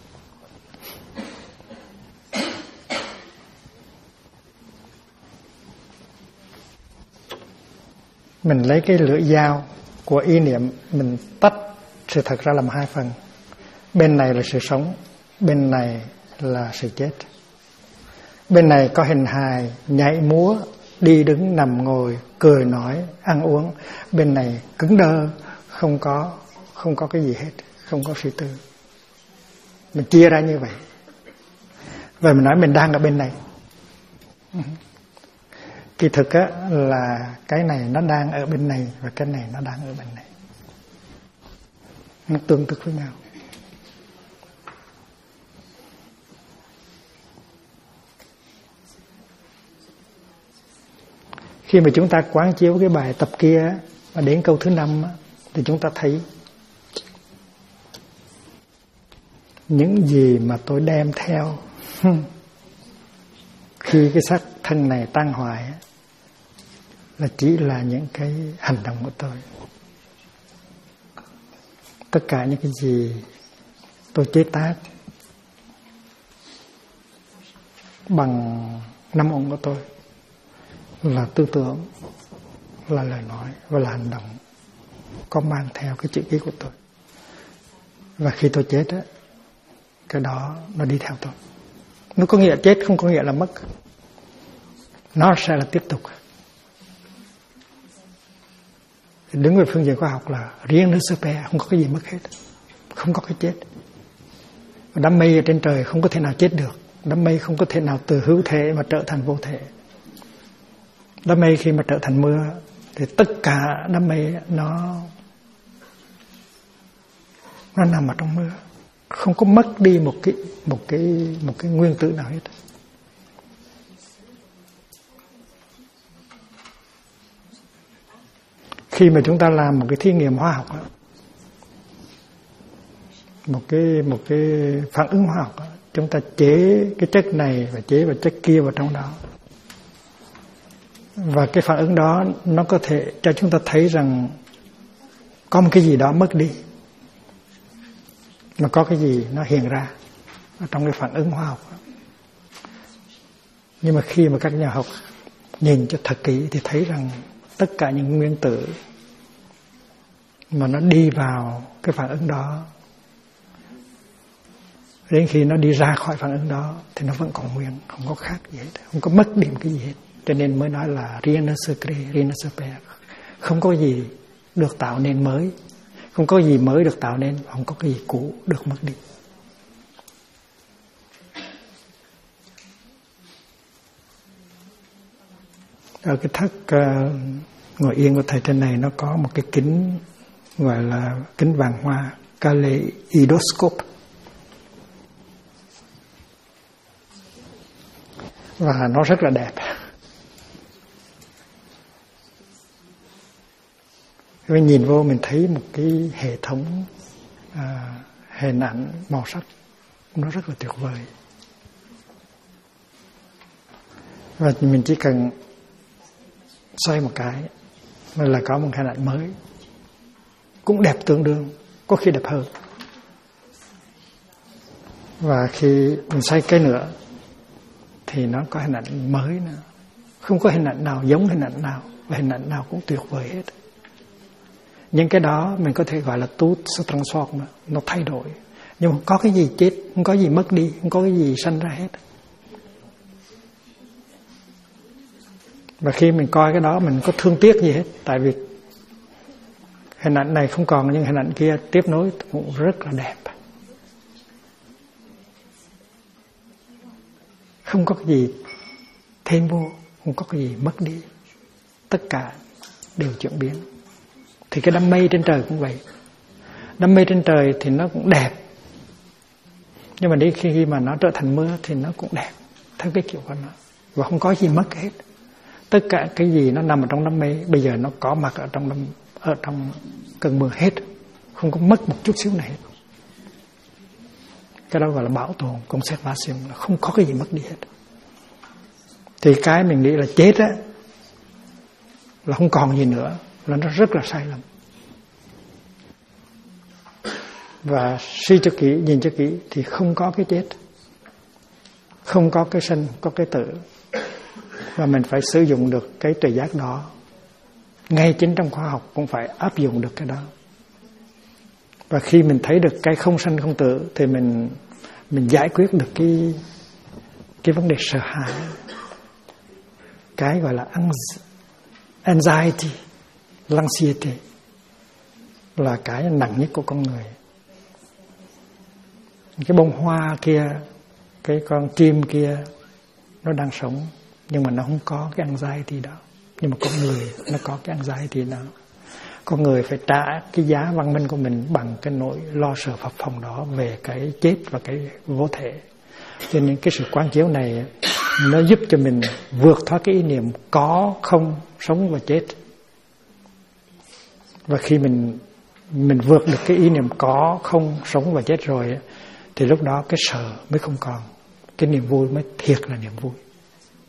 Mình lấy cái lưỡi dao của ý niệm, mình tách sự thật ra làm hai phần. Bên này là sự sống, bên này là sự chết. Bên này có hình hài, nhảy múa, đi đứng nằm ngồi, cười nói, ăn uống. Bên này cứng đơ, không có cái gì hết, không có suy tư. Mình chia ra như vậy. Và mình nói mình đang ở bên này. Kỳ thực á, là cái này nó đang ở bên này, và cái này nó đang ở bên này. Nó tương tự với nhau. Khi mà chúng ta quán chiếu cái bài tập kia và đến câu thứ 5 thì chúng ta thấy những gì mà tôi đem theo khi cái xác thân này tan hoại là chỉ là những cái hành động của tôi. Tất cả những cái gì tôi chế tác bằng năm ổn của tôi là tư tưởng, là lời nói và là hành động có mang theo cái chữ ký của tôi. Và khi tôi chết á, cái đó nó đi theo tôi. Nó có nghĩa chết, không có nghĩa là mất. Nó sẽ là tiếp tục. Đứng về phương diện khoa học là riêng nó super, không có cái gì mất hết, không có cái chết. Đám mây ở trên trời không có thể nào chết được. Đám mây không có thể nào từ hữu thể mà trở thành vô thể. Đám mây khi mà trở thành mưa thì tất cả đám mây nó nằm ở trong mưa, không có mất đi một cái nguyên tử nào hết. Khi mà chúng ta làm một cái thí nghiệm hóa học, một cái phản ứng hóa học, chúng ta chế cái chất này và chế vào chất kia vào trong đó, và cái phản ứng đó nó có thể cho chúng ta thấy rằng có một cái gì đó mất đi, mà có cái gì nó hiện ra ở trong cái phản ứng hóa học. Nhưng mà khi mà các nhà học nhìn cho thật kỹ thì thấy rằng tất cả những nguyên tử mà nó đi vào cái phản ứng đó, đến khi nó đi ra khỏi phản ứng đó thì nó vẫn còn nguyên, không có khác gì hết, không có mất điểm cái gì hết. Cho nên mới nói là rien ne se crée, rien ne se perd. Không có gì được tạo nên mới, không có gì mới được tạo nên, không có cái gì cũ được mất đi. Ở cái thất ngồi yên của thầy trên này nó có một cái kính gọi là kính vàng hoa, kaleidoscope, và nó rất là đẹp. Mình nhìn vô mình thấy một cái hệ thống hình ảnh màu sắc nó rất là tuyệt vời. Và mình chỉ cần xoay một cái là có một hình ảnh mới, cũng đẹp tương đương, có khi đẹp hơn. Và khi mình xoay cái nữa thì nó có hình ảnh mới nữa. Không có hình ảnh nào giống hình ảnh nào, và hình ảnh nào cũng tuyệt vời hết. Nhưng cái đó mình có thể gọi là tout se transforme, nó thay đổi. Nhưng không có cái gì chết, không có gì mất đi, không có cái gì sanh ra hết. Và khi mình coi cái đó mình có thương tiếc gì hết, tại vì hình ảnh này không còn, nhưng hình ảnh kia tiếp nối cũng rất là đẹp. Không có cái gì thêm vô, không có cái gì mất đi, tất cả đều chuyển biến. Thì cái đám mây trên trời cũng vậy. Đám mây trên trời thì nó cũng đẹp, nhưng mà đến khi mà nó trở thành mưa thì nó cũng đẹp theo cái kiểu của nó, và không có gì mất hết. Tất cả cái gì nó nằm ở trong đám mây bây giờ nó có mặt ở trong cơn mưa hết, không có mất một chút xíu này hết. Cái đó gọi là bảo tồn, conservation, là không có cái gì mất đi hết. Thì cái mình nghĩ là chết á, là không còn gì nữa, là nó rất là sai lầm. Và suy cho kỹ, nhìn cho kỹ thì không có cái chết, không có cái sinh, có cái tử. Và mình phải sử dụng được cái tuệ giác đó. Ngay chính trong khoa học cũng phải áp dụng được cái đó. Và khi mình thấy được cái không sanh không tử thì mình giải quyết được cái vấn đề sợ hãi, cái gọi là anxiety, l'anxiety, là cái nặng nhất của con người. Cái bông hoa kia, cái con chim kia nó đang sống, nhưng mà nó không có cái anxiety đó. Nhưng mà con người nó có cái anxiety đó. Con người phải trả cái giá văn minh của mình bằng cái nỗi lo sợ phập phồng đó về cái chết và cái vô thể. Cho nên cái sự quán chiếu này nó giúp cho mình vượt thoát cái ý niệm có, không, sống và chết. Và khi mình vượt được cái ý niệm có, không, sống và chết rồi thì lúc đó cái sợ mới không còn, cái niềm vui mới thiệt là niềm vui.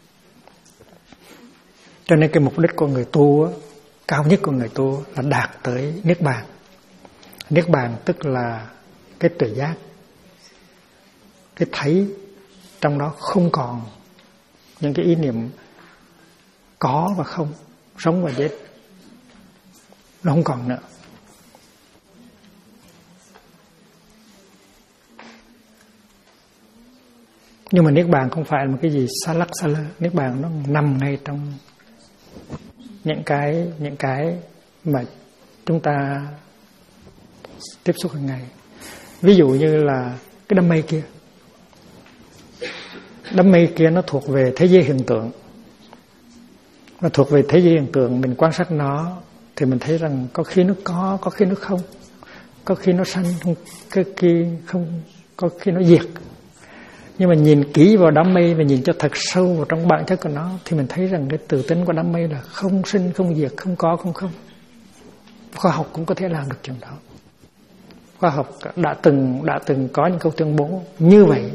Cho nên cái mục đích của người tu á, cao nhất của người tu là đạt tới niết bàn. Niết bàn tức là cái tuệ giác, cái thấy trong đó không còn những cái ý niệm có và không, sống và chết, nó không còn nữa. Nhưng mà niết bàn không phải là một cái gì xa lắc xa lơ. Niết bàn nó nằm ngay trong những cái mà chúng ta tiếp xúc hàng ngày. Ví dụ như là cái đám mây kia. Đám mây kia nó thuộc về thế giới hiện tượng. Và thuộc về thế giới hiện tượng, mình quan sát nó thì mình thấy rằng có khi nó có khi nó không. Có khi nó sanh, có khi không, có khi nó diệt. Nhưng mà nhìn kỹ vào đám mây và nhìn cho thật sâu vào trong bản chất của nó thì mình thấy rằng cái tự tính của đám mây là không sinh, không diệt, không có, không. Khoa học cũng có thể làm được chuyện đó. Khoa học đã từng có những câu tuyên bố như vậy.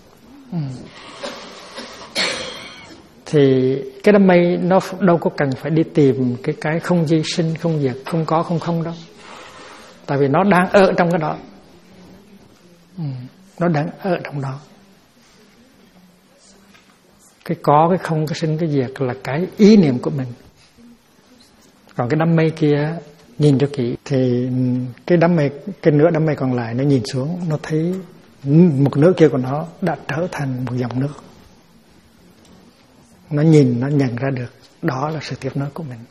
Thì cái đám mây nó đâu có cần phải đi tìm cái không di sinh, không diệt, không có, không đâu. Tại vì nó đang ở trong cái đó. Nó đang ở trong đó. Cái có, cái không, cái sinh, cái diệt là cái ý niệm của mình. Còn cái đám mây kia nhìn cho kỹ thì cái nửa đám mây còn lại nó nhìn xuống, nó thấy một nửa kia của nó đã trở thành một dòng nước. Nó nhìn, nó nhận ra được đó là sự tiếp nối của mình.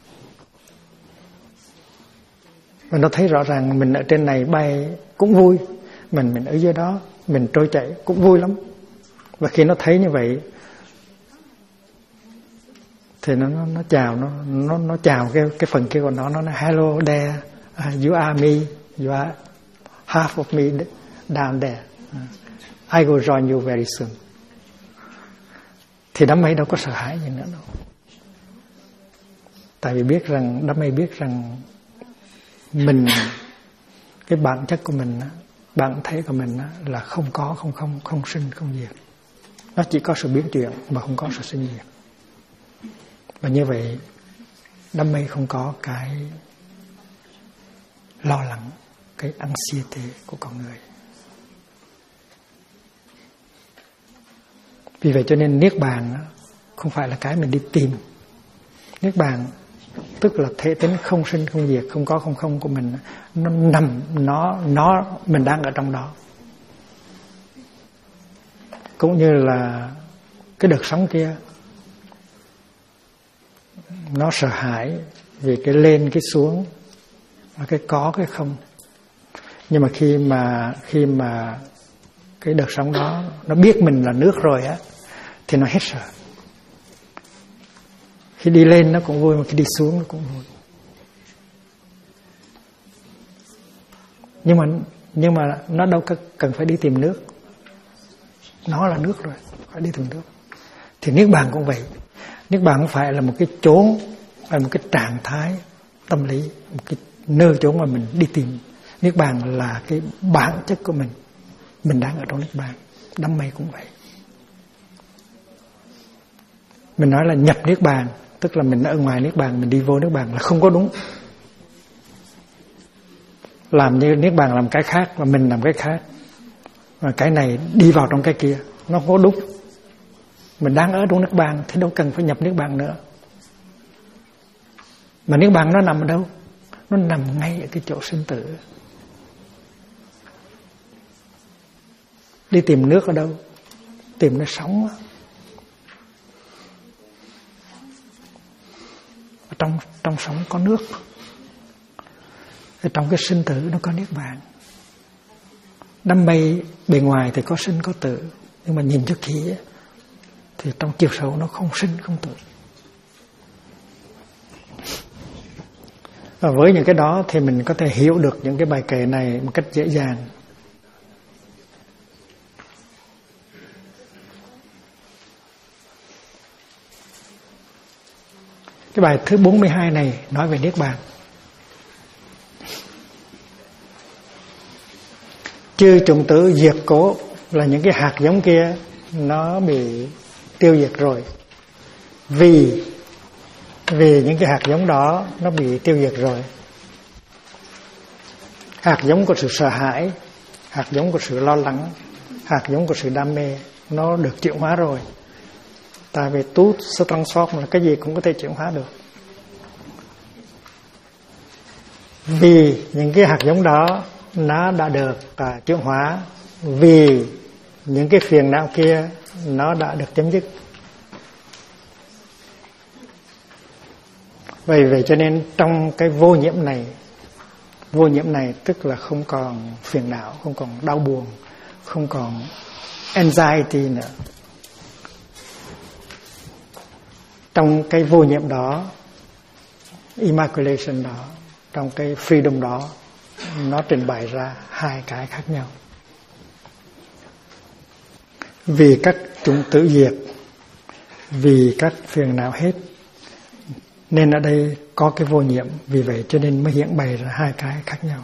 Và nó thấy rõ ràng mình ở trên này bay cũng vui, mình ở dưới đó mình trôi chảy cũng vui lắm. Và khi nó thấy như vậy thì nó chào, nó chào cái phần kia của nó nói hello there, you are me, you are half of me down there, I will join you very soon. Thì đám mây đâu có sợ hãi gì nữa đâu. Tại vì đám mây biết rằng mình, cái bản chất của mình, bản thể của mình là không có, không sinh, không diệt. Nó chỉ có sự biến chuyển mà không có sự sinh diệt. Và như vậy đám mây không có cái lo lắng, cái anxiety của con người. Vì vậy cho nên niết bàn không phải là cái mình đi tìm. Niết bàn tức là thể tính không sinh không diệt, không có không của mình, nó nằm, mình đang ở trong đó. Cũng như là cái đợt sóng kia, nó sợ hãi vì cái lên cái xuống, cái có cái không. Nhưng mà khi mà cái đợt sóng đó nó biết mình là nước rồi á thì nó hết sợ. Khi đi lên nó cũng vui, mà khi đi xuống nó cũng vui. Nhưng mà nó đâu cần phải đi tìm nước. Nó là nước rồi, phải đi tìm nước. Thì niết bàn cũng vậy. Niết bàn không phải là một cái chốn, là một cái trạng thái tâm lý, một cái nơi chốn mà mình đi tìm. Niết bàn là cái bản chất của mình. Mình đang ở trong niết bàn. Đám mây cũng vậy. Mình nói là nhập niết bàn, tức là mình ở ngoài niết bàn, mình đi vô niết bàn là không có đúng. Làm như niết bàn làm cái khác và mình làm cái khác. Và cái này đi vào trong cái kia, nó không có đúng. Mình đang ở trong niết bàn thì đâu cần phải nhập niết bàn nữa. Mà niết bàn nó nằm ở đâu? Nó nằm ngay ở cái chỗ sinh tử. Đi tìm nước ở đâu? Tìm nơi sống. Trong sống có nước. Trong cái sinh tử nó có niết bàn. Đám mây bề ngoài thì có sinh có tử, nhưng mà nhìn cho kỹ thì trong chiều sâu nó không sinh không tử. Và với những cái đó thì mình có thể hiểu được những cái bài kệ này một cách dễ dàng. Cái bài thứ 42 này nói về niết bàn. Chư chủng tử diệt cố, là những cái hạt giống kia nó bị tiêu diệt rồi. Vì Vì những cái hạt giống đó nó bị tiêu diệt rồi. Hạt giống của sự sợ hãi, hạt giống của sự lo lắng, hạt giống của sự đam mê nó được chuyển hóa rồi. Tại vì tout se transforme là cái gì cũng có thể chuyển hóa được. Vì những cái hạt giống đó nó đã được chuyển hóa, vì những cái phiền não kia nó đã được chấm dứt. Vậy cho nên trong cái vô nhiễm này tức là không còn phiền não, không còn đau buồn, không còn anxiety nữa. Trong cái vô nhiễm đó, immaculation đó, trong cái freedom đó, nó trình bày ra hai cái khác nhau. Vì các chúng tự diệt, vì các phiền não hết, nên ở đây có cái vô nhiễm. Vì vậy cho nên mới hiện bày ra hai cái khác nhau.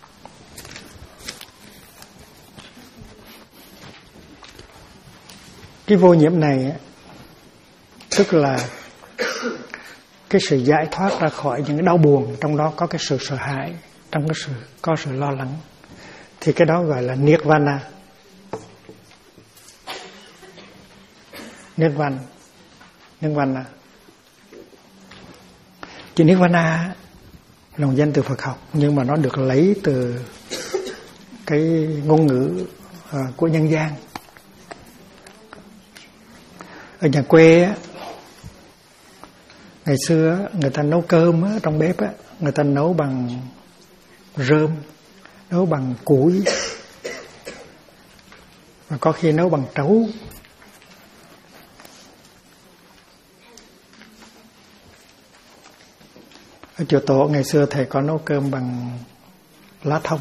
Cái vô nhiễm này tức là cái sự giải thoát ra khỏi những cái đau buồn, trong đó có cái sự sợ hãi, trong cái có sự lo lắng, thì cái đó gọi là nirvana. Nirvana. Chữ nirvana là một danh từ Phật học, nhưng mà nó được lấy từ cái ngôn ngữ của nhân gian. Ở nhà quê á, ngày xưa người ta nấu cơm á, trong bếp á, người ta nấu bằng rơm, nấu bằng củi, và có khi nấu bằng trấu. Ở chùa Tổ ngày xưa thầy có nấu cơm bằng lá thông.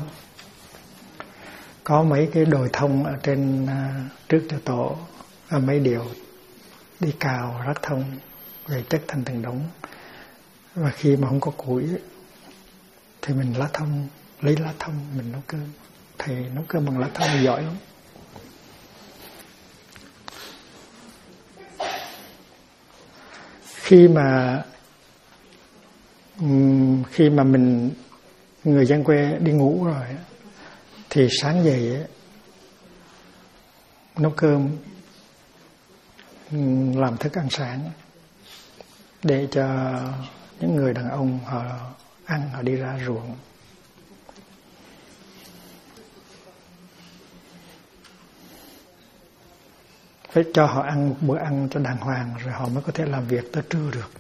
Có mấy cái đồi thông ở trên trước chùa Tổ, mấy điều đi cào rác thông rồi chất thành từng đống. Và khi mà không có củi thì mình lấy lá thông mình nấu cơm. Thầy nấu cơm bằng lá thông giỏi lắm. Khi mà người dân quê đi ngủ rồi thì sáng dậy nấu cơm, làm thức ăn sáng để cho những người đàn ông họ ăn, họ đi ra ruộng. Phải cho họ ăn một bữa ăn cho đàng hoàng rồi họ mới có thể làm việc tới trưa được.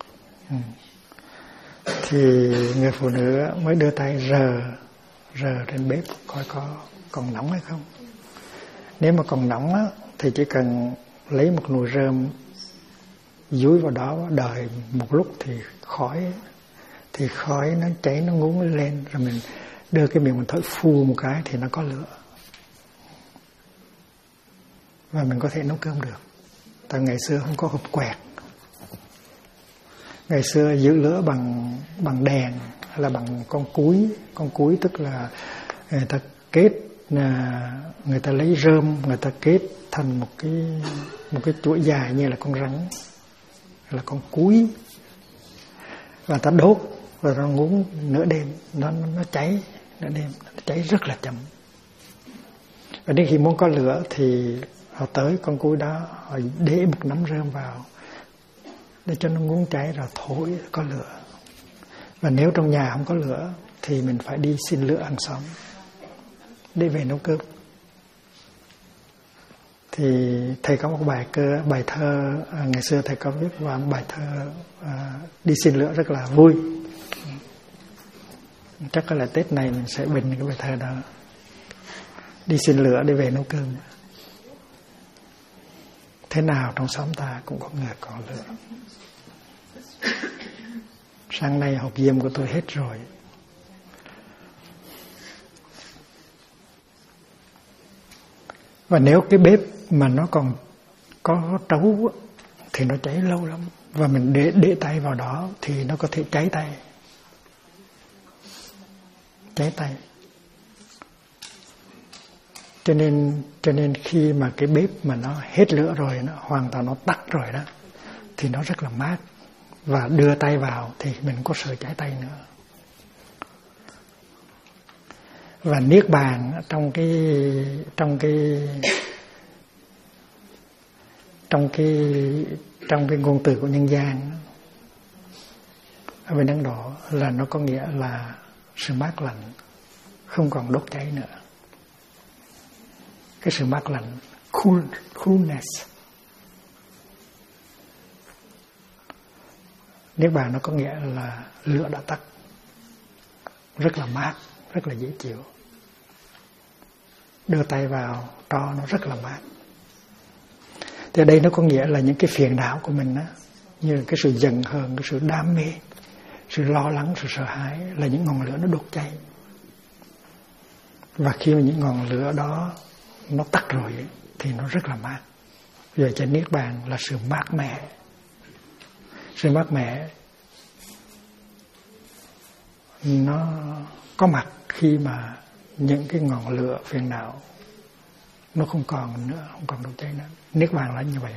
Thì người phụ nữ mới đưa tay rờ trên bếp coi có còn nóng hay không. Nếu mà còn nóng á, thì chỉ cần lấy một nồi rơm dúi vào đó, đợi một lúc thì khói nó cháy, nó ngúng lên, rồi mình đưa cái miệng mình thổi phù một cái thì nó có lửa, và mình có thể nấu cơm được. Tại ngày xưa không có hộp quẹt, ngày xưa giữ lửa bằng đèn hay là bằng con cúi tức là người ta kết, người ta lấy rơm, người ta kết thành một cái chuỗi dài như là con rắn hay là con cúi, và ta đốt và nó ngúng nửa đêm, nó cháy nửa đêm, nó cháy rất là chậm. Và đến khi muốn có lửa thì họ tới con cúi đó, họ để một nắm rơm vào để cho nó ngúng cháy rồi thổi có lửa. Và nếu trong nhà không có lửa thì mình phải đi xin lửa hàng xóm để về nấu cơm. Thì thầy có một bài thơ ngày xưa thầy có viết vào một bài thơ đi xin lửa rất là vui. Chắc là Tết này mình sẽ bình cái bài thơ đó, đi xin lửa để về nấu cơm. Thế nào trong xóm ta cũng có người có lửa. Sáng nay hộp diêm của tôi hết rồi. Và nếu cái bếp mà nó còn có trấu thì nó cháy lâu lắm. Và mình để tay vào đó thì nó có thể cháy tay. Cho nên khi mà cái bếp mà nó hết lửa rồi, nó hoàn toàn nó tắt rồi đó, thì nó rất là mát. và đưa tay vào thì mình không có sợ chảy tay nữa. Và niết bàn trong cái ngôn từ của nhân gian ở bên Ấn Độ là nó có nghĩa là sự mát lạnh, không còn đốt cháy nữa. Cái sự mát lạnh, coolness. Niết bàn nó có nghĩa là lửa đã tắt, rất là mát, rất là dễ chịu. Đưa tay vào cho nó rất là mát. Thì ở đây nó có nghĩa là những cái phiền não của mình á, như cái sự giận hờn, cái sự đam mê, sự lo lắng, sự sợ hãi là những ngọn lửa nó đốt cháy. Và khi mà những ngọn lửa đó nó tắt rồi thì nó rất là mát. Vậy cho niết bàn là sự mát mẻ. Sự mát mẻ nó có mặt khi mà những cái ngọn lửa phiền não nó không còn nữa, không còn đốt cháy nữa. Niết bàn là như vậy.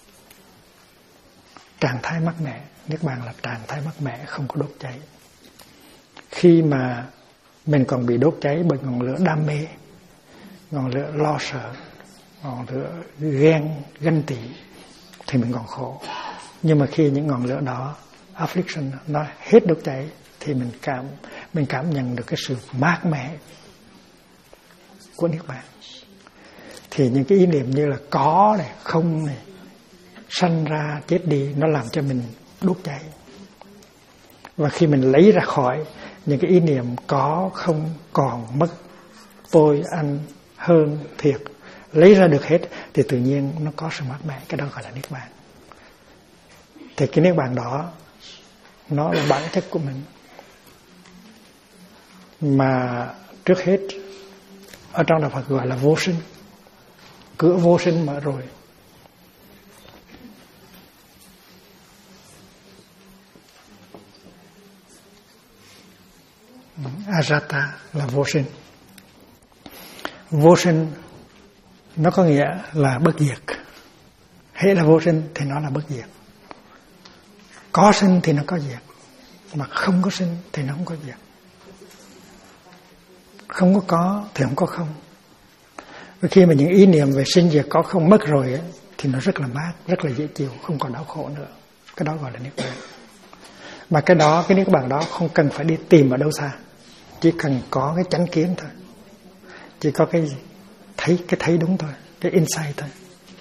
Trạng thái mát mẻ, niết bàn là trạng thái mát mẻ không có đốt cháy. Khi mà mình còn bị đốt cháy bởi ngọn lửa đam mê, ngọn lửa lo sợ, ngọn lửa ghen, ganh tị thì mình còn khổ. Nhưng mà khi những ngọn lửa đó, affliction, nó hết đốt cháy thì mình cảm nhận được cái sự mát mẻ của niết bàn. Thì những cái ý niệm như là có này, không này, sanh ra, chết đi, nó làm cho mình đốt cháy. Và khi mình lấy ra khỏi những cái ý niệm có, không, còn, mất, tôi, anh, hơn, thiệt, lấy ra được hết thì tự nhiên nó có sự mát mẻ. Cái đó gọi là niết bàn. Thì cái niết bàn đó nó là bản chất của mình. Mà trước hết ở trong đạo Phật gọi là vô sinh. Cửa vô sinh mở rồi. Ajata là vô sinh. Vô sinh nó có nghĩa là bất diệt. Hễ là vô sinh thì nó là bất diệt. Có sinh thì nó có diệt, mà không có sinh thì nó không có diệt. Không có thì không có không. Và khi mà những ý niệm về sinh diệt có không mất rồi ấy, thì nó rất là mát, rất là dễ chịu, không còn đau khổ nữa. Cái đó gọi là niết bàn. Mà cái đó, cái niết bàn đó không cần phải đi tìm ở đâu xa, chỉ cần có cái chánh kiến thôi, chỉ có cái thấy đúng thôi, cái insight thôi.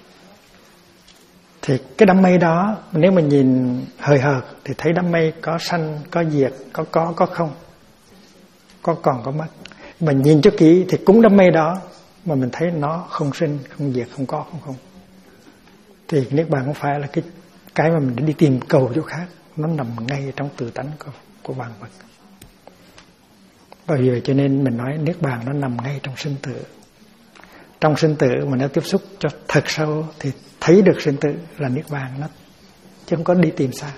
Thì cái đám mây đó, nếu mà nhìn hời hợt thì thấy đám mây có sanh, có diệt, có không, có còn có mất. Mà nhìn cho kỹ thì cũng đám mây đó mà mình thấy nó không sinh, không diệt, không có, không. Thì niết bàn không phải là cái mà mình đi tìm cầu chỗ khác, nó nằm ngay trong tự tánh của vạn vật. Bởi vì cho nên mình nói niết bàn nó nằm ngay trong sinh tử. Trong sinh tử mà nếu tiếp xúc cho thật sâu thì thấy được sinh tử là niết bàn, nó chứ không có đi tìm xa.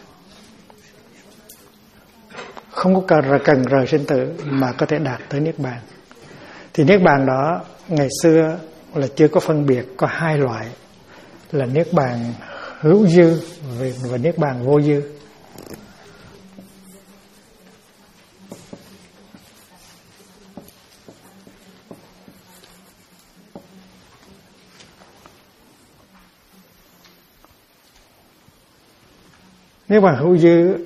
Không có cần rời sinh tử mà có thể đạt tới niết bàn. Thì niết bàn đó ngày xưa là chưa có phân biệt, có hai loại là niết bàn hữu dư và niết bàn vô dư. Niết bàn hữu dư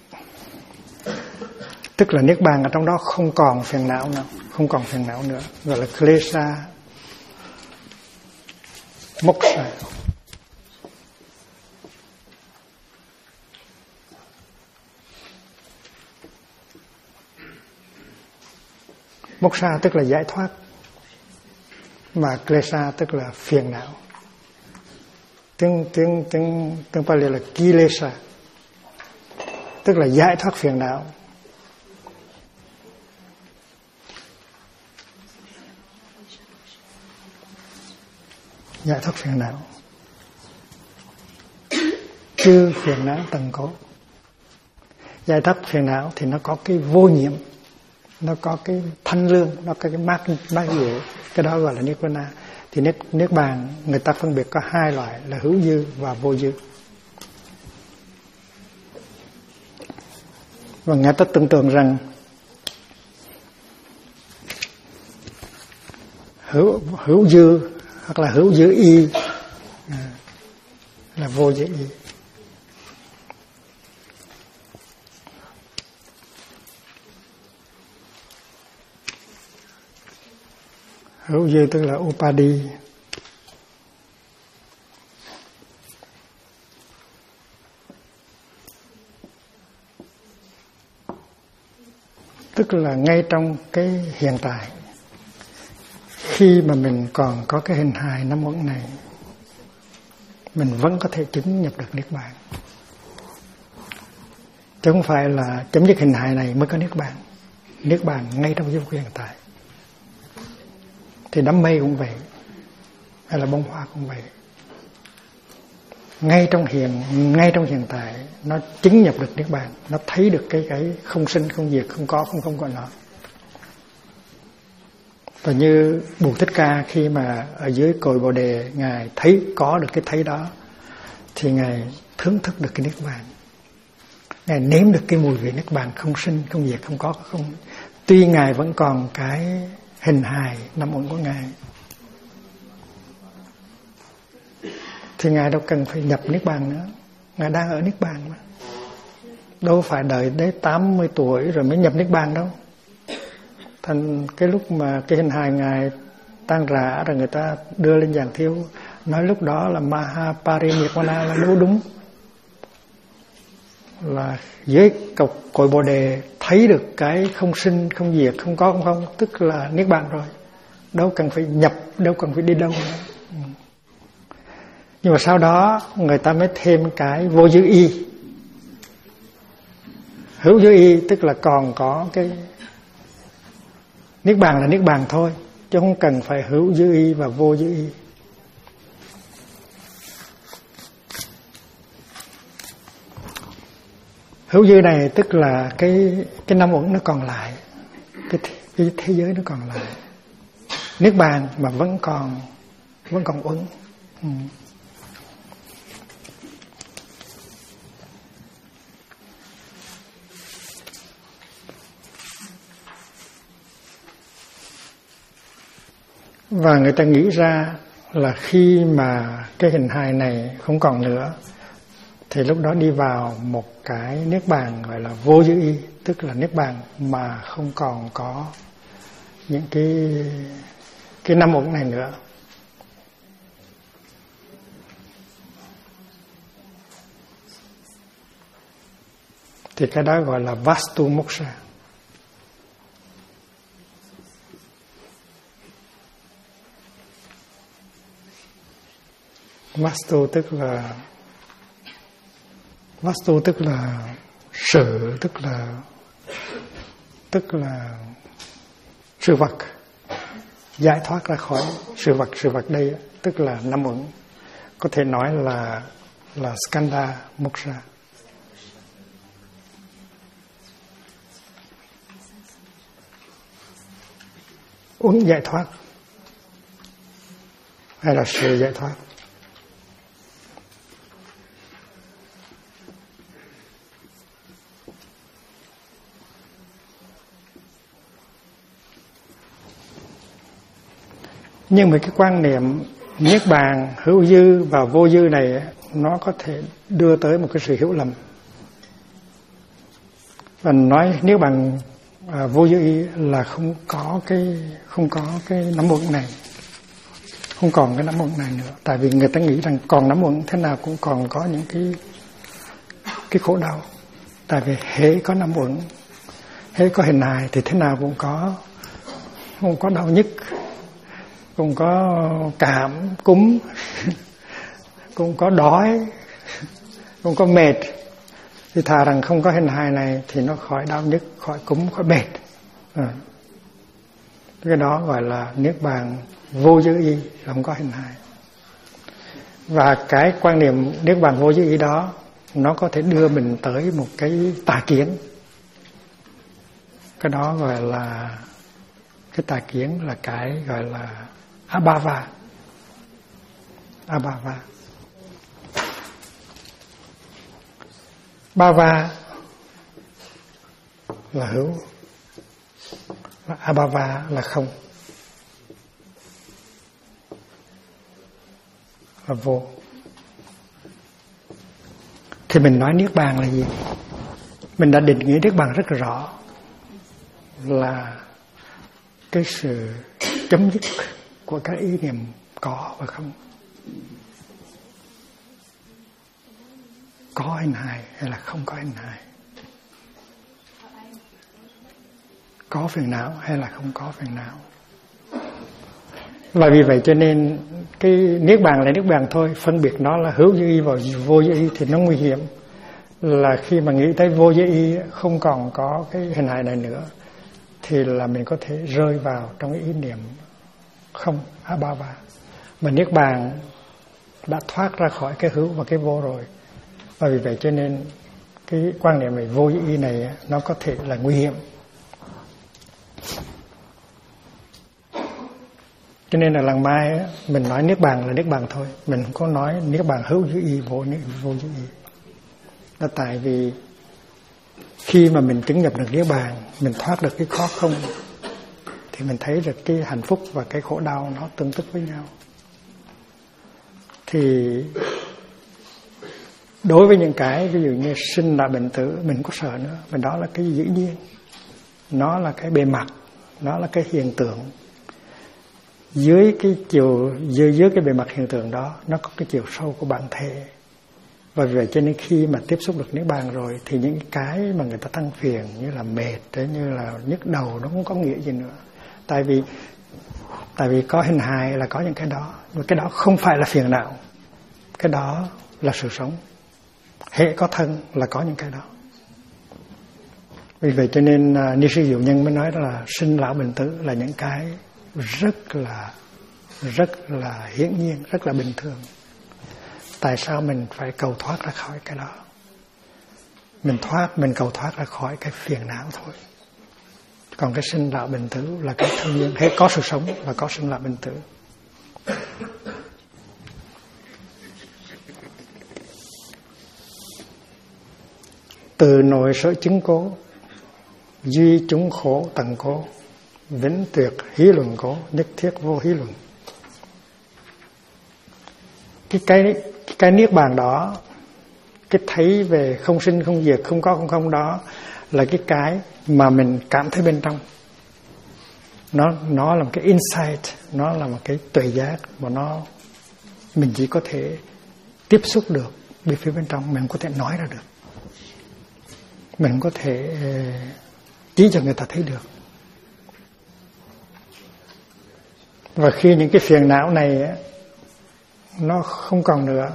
tức là niết bàn ở trong đó không còn phiền não nữa, không còn phiền não nữa, gọi là klesa moksha. Moksha tức là giải thoát, mà klesa tức là phiền não. Tiếng Pali là kilesa, tức là giải thoát phiền não. Giải thoát phiền não, trừ phiền não tận cố. Giải thoát phiền não thì nó có cái vô nhiễm, nó có cái thanh lương, nó có cái mát dễ. Cái đó gọi là Nibbana. Thì niết bàn người ta phân biệt có hai loại là hữu dư và vô dư. Và người ta tưởng tượng rằng hữu dư hoặc là hữu dư y là vô dư y. Hữu dư tức là upadi. Tức là ngay trong cái hiện tại, khi mà mình còn có cái hình hài năm uẩn này, mình vẫn có thể chứng nhập được Niết Bàn. Chứ không phải là chấm dứt hình hài này mới có Niết Bàn. Niết Bàn ngay trong giây phút hiện tại. Thì đám mây cũng vậy, hay là bông hoa cũng vậy. Ngay trong hiện tại nó chứng nhập được Niết Bàn, nó thấy được cái không sinh không diệt, không có không còn nó. Và như Bụt Thích Ca khi mà ở dưới cội Bồ Đề, ngài thấy có được cái thấy đó thì ngài thưởng thức được cái Niết Bàn, ngài nếm được cái mùi vị Niết Bàn không sinh không diệt, không có không. Tuy ngài vẫn còn cái hình hài năm uẩn của ngài thì ngài đâu cần phải nhập Niết Bàn nữa, ngài đang ở Niết Bàn mà, đâu phải đợi đến 80 tuổi rồi mới nhập Niết Bàn đâu. Thành cái lúc mà cái hình hài ngài tan rã rồi người ta đưa lên giàn thiêu, nói lúc đó là Mahaparinirvana là đúng, là dưới cội Bồ Đề thấy được cái không sinh không diệt, không có không, tức là Niết Bàn rồi, đâu cần phải nhập, đâu cần phải đi đâu nữa. Nhưng mà sau đó người ta mới thêm cái vô dư y. Hữu dư y tức là còn có cái Niết Bàn là Niết Bàn thôi, chứ không cần phải hữu dư y và vô dư y. Hữu dư này tức là cái năm uẩn nó còn lại, cái thế giới nó còn lại. Niết Bàn mà vẫn còn uẩn. Và người ta nghĩ ra là khi mà cái hình hài này không còn nữa thì lúc đó đi vào một cái Niết Bàn gọi là vô dư y, tức là Niết Bàn mà không còn có những cái năm uẩn này nữa. Thì cái đó gọi là Vastu Moksha. Vastu tức là sự, tức là sự vật, giải thoát ra khỏi sự vật đây tức là năm uẩn, có thể nói là Skandha Moksha. Uẩn giải thoát hay là sự giải thoát. Nhưng mà cái quan niệm Niết Bàn, hữu dư và vô dư này nó có thể đưa tới một cái sự hiểu lầm. Và nói Niết Bàn vô dư y là không có cái nắm uẩn này, không còn cái nắm uẩn này nữa. Tại vì người ta nghĩ rằng còn nắm uẩn thế nào cũng còn có những cái khổ đau. Tại vì hễ có nắm uẩn, hễ có hình hài thì thế nào cũng không có đau nhức, cũng có cảm cúm, cũng có đói, cũng có mệt. Thì thà rằng không có hình hài này thì nó khỏi đau nhức, khỏi cúm, khỏi mệt. Cái đó gọi là Niết Bàn vô dư y, là không có hình hài. Và cái quan niệm Niết Bàn vô dư y đó nó có thể đưa mình tới một cái tà kiến. Cái đó gọi là cái tà kiến, là cái gọi là Abhava. Bhava là hữu, là abhava là không, là vô. Thì mình nói niết bàn là gì? Mình đã định nghĩa niết bàn rất là rõ, là cái sự chấm dứt của các ý niệm có và không, có hình hài hay là không có hình hài, có phiền não hay là không có phiền não. Và vì vậy cho nên cái niết bàn là niết bàn thôi, phân biệt nó là hữu như ý và vô như ý thì nó nguy hiểm. Là khi mà nghĩ tới vô như ý, không còn có cái hình hài này nữa, thì là mình có thể rơi vào trong cái ý niệm không, abhava. Mà niết bàn đã thoát ra khỏi cái hữu và cái vô rồi. Và vì vậy cho nên cái quan niệm về vô như ý này nó có thể là nguy hiểm. Cho nên là lần mai mình nói niết bàn là niết bàn thôi, mình không có nói niết bàn hữu như ý, vô như ý. Đó tại vì khi mà mình chứng nhập được niết bàn, mình thoát được cái khó không, thì mình thấy được cái hạnh phúc và cái khổ đau nó tương tức với nhau. Thì đối với những cái ví dụ như sinh là bệnh tử, mình có sợ nữa, mà đó là cái dĩ nhiên, nó là cái bề mặt, nó là cái hiện tượng. Dưới cái dưới cái bề mặt hiện tượng đó, nó có cái chiều sâu của bản thể. Và vì vậy cho nên khi mà tiếp xúc được niết bàn rồi, thì những cái mà người ta tăng phiền như là mệt, như là nhức đầu, nó không có nghĩa gì nữa. Tại vì có hình hài là có những cái đó, mà cái đó không phải là phiền não, cái đó là sự sống. Hệ có thân là có những cái đó. Vì vậy cho nên ni sư Diệu Nhân mới nói là sinh lão bệnh tử là những cái rất là hiển nhiên, rất là bình thường. Tại sao mình phải cầu thoát ra khỏi cái đó? Mình cầu thoát ra khỏi cái phiền não thôi. Còn cái sinh lão bệnh tử là cái thiên nhiên, hết có sự sống là có sinh lão bệnh tử. Từ nội sở chứng cố, duy chúng khổ tận cố, vĩnh tuyệt hí luận cố, nhất thiết vô hí luận. Cái niết bàn đó, cái thấy về không sinh không diệt, không có không không đó là cái mà mình cảm thấy bên trong. Nó là một cái insight, nó là một cái tuệ giác mà mình chỉ có thể tiếp xúc được bên phía bên trong, mình không có thể nói ra được, mình không có thể chỉ cho người ta thấy được. Và khi những cái phiền não này nó không còn nữa,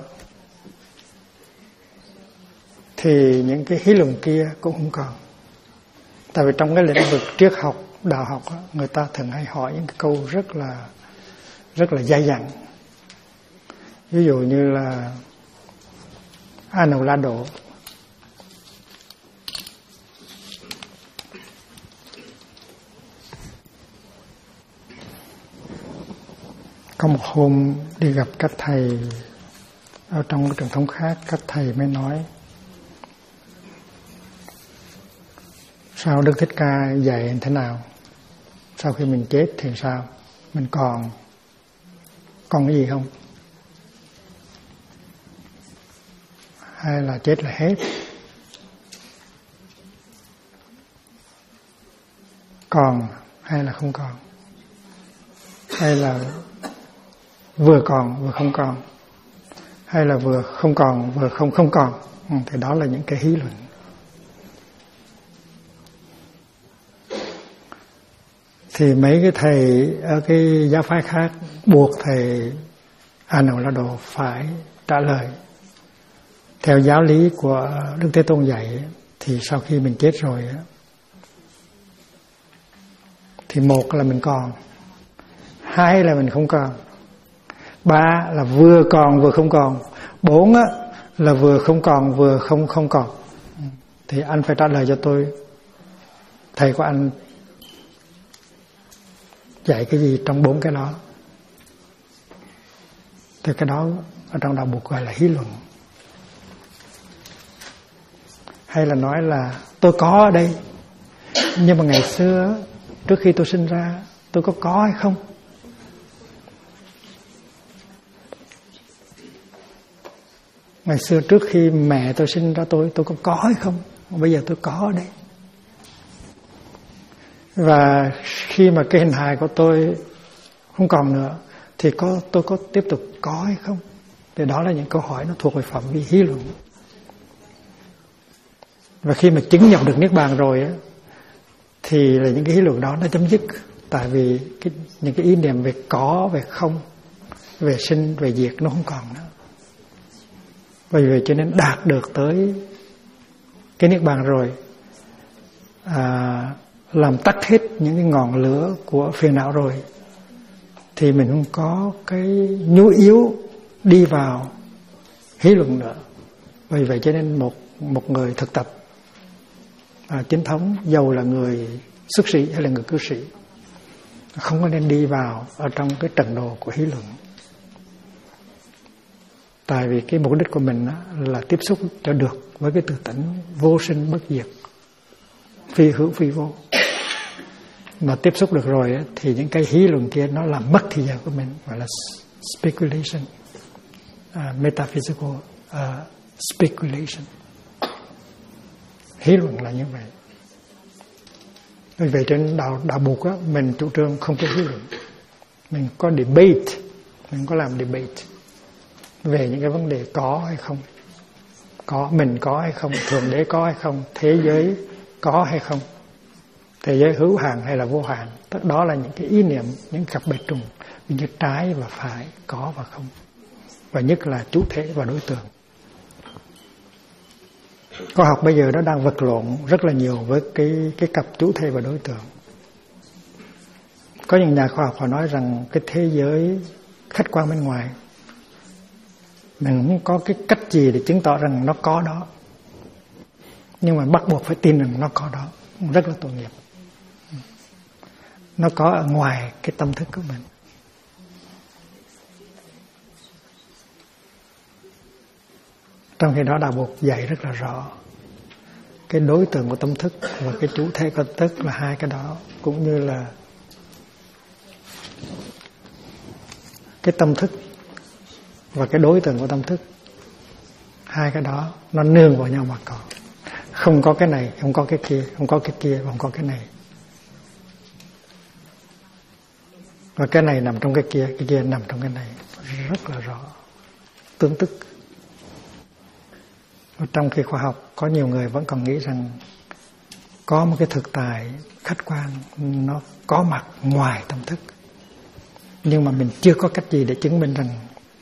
thì những cái hí luận kia cũng không còn. Tại vì trong cái lĩnh vực triết học, đạo học, người ta thường hay hỏi những cái câu rất là dai dẳng. Ví dụ như là Anullado, có một hôm đi gặp các thầy ở trong cái truyền thống khác, các thầy mới nói sao Đức Thích Ca dạy thế nào, sau khi mình chết thì sao, mình còn cái gì không, hay là chết là hết, còn hay là không còn, hay là vừa còn vừa không còn, hay là vừa không còn vừa không còn. Thì đó là những cái hí luận. Thì mấy cái thầy ở cái giáo phái khác buộc thầy Anullado phải trả lời. Theo giáo lý của Đức Thế Tôn dạy thì sau khi mình chết rồi thì một là mình còn, hai là mình không còn, ba là vừa còn vừa không còn, bốn là vừa không còn vừa không còn. Thì anh phải trả lời cho tôi, thầy của anh dạy cái gì trong bốn cái đó. Thì cái đó ở trong đạo Phật gọi là hí luận. Hay là nói là tôi có ở đây, Nhưng mà ngày xưa trước khi tôi sinh ra, tôi có hay không? Ngày xưa trước khi mẹ tôi sinh ra tôi có hay không? Bây giờ tôi có đấy. Và khi mà cái hình hài của tôi không còn nữa thì tôi có tiếp tục có hay không? Thì đó là những câu hỏi nó thuộc về phạm vi hí luận. Và khi mà chứng nhận được Niết Bàn rồi á, thì là những cái hí luận đó nó chấm dứt. Tại vì những cái ý niệm về có, về không, về sinh, về diệt nó không còn nữa. Bởi vì cho nên đạt được tới cái Niết Bàn rồi, làm tắt hết những cái ngọn lửa của phiền não rồi, thì mình không có cái nhu yếu đi vào hí luận nữa. Vì vậy cho nên một người thực tập chính thống, dầu là người xuất sĩ hay là người cư sĩ, không có nên đi vào ở trong cái trận đồ của hí luận. Tại vì cái mục đích của mình là tiếp xúc cho được với cái tự tánh vô sinh bất diệt, phi hữu phi vô. Mà tiếp xúc được rồi thì những cái hí luận kia nó làm mất thời giờ của mình, gọi là speculation, metaphysical speculation. Hí luận là như vậy. Vì vậy trên đạo Bụt á, mình chủ trương không có hí luận. Mình có debate, mình có làm debate về những cái vấn đề có hay không, mình có hay không, thượng đế có hay không, thế giới có hay không, thế giới hữu hạn hay là vô hạn. Đó là những cái ý niệm, những cặp bạch trùng như trái và phải, có và không, và nhất là chủ thể và đối tượng. Khoa học bây giờ nó đang vật lộn rất là nhiều với cái cặp chủ thể và đối tượng. Có những nhà khoa học họ nói rằng cái thế giới khách quan bên ngoài mình không có cái cách gì để chứng tỏ rằng nó có đó, nhưng mà bắt buộc phải tin rằng nó có đó. Rất là tội nghiệp. Nó có ở ngoài cái tâm thức của mình. Trong khi đó đạo Bụt dạy rất là rõ cái đối tượng của tâm thức và cái chủ thể của tâm thức là hai cái đó, cũng như là cái tâm thức và cái đối tượng của tâm thức, hai cái đó nó nương vào nhau mà có. Không có cái này, không có cái kia, không có cái kia, không có cái này. Và cái này nằm trong cái kia nằm trong cái này, rất là rõ, tương tức. Và trong khi khoa học có nhiều người vẫn còn nghĩ rằng có một cái thực tại khách quan nó có mặt ngoài tâm thức, nhưng mà mình chưa có cách gì để chứng minh rằng,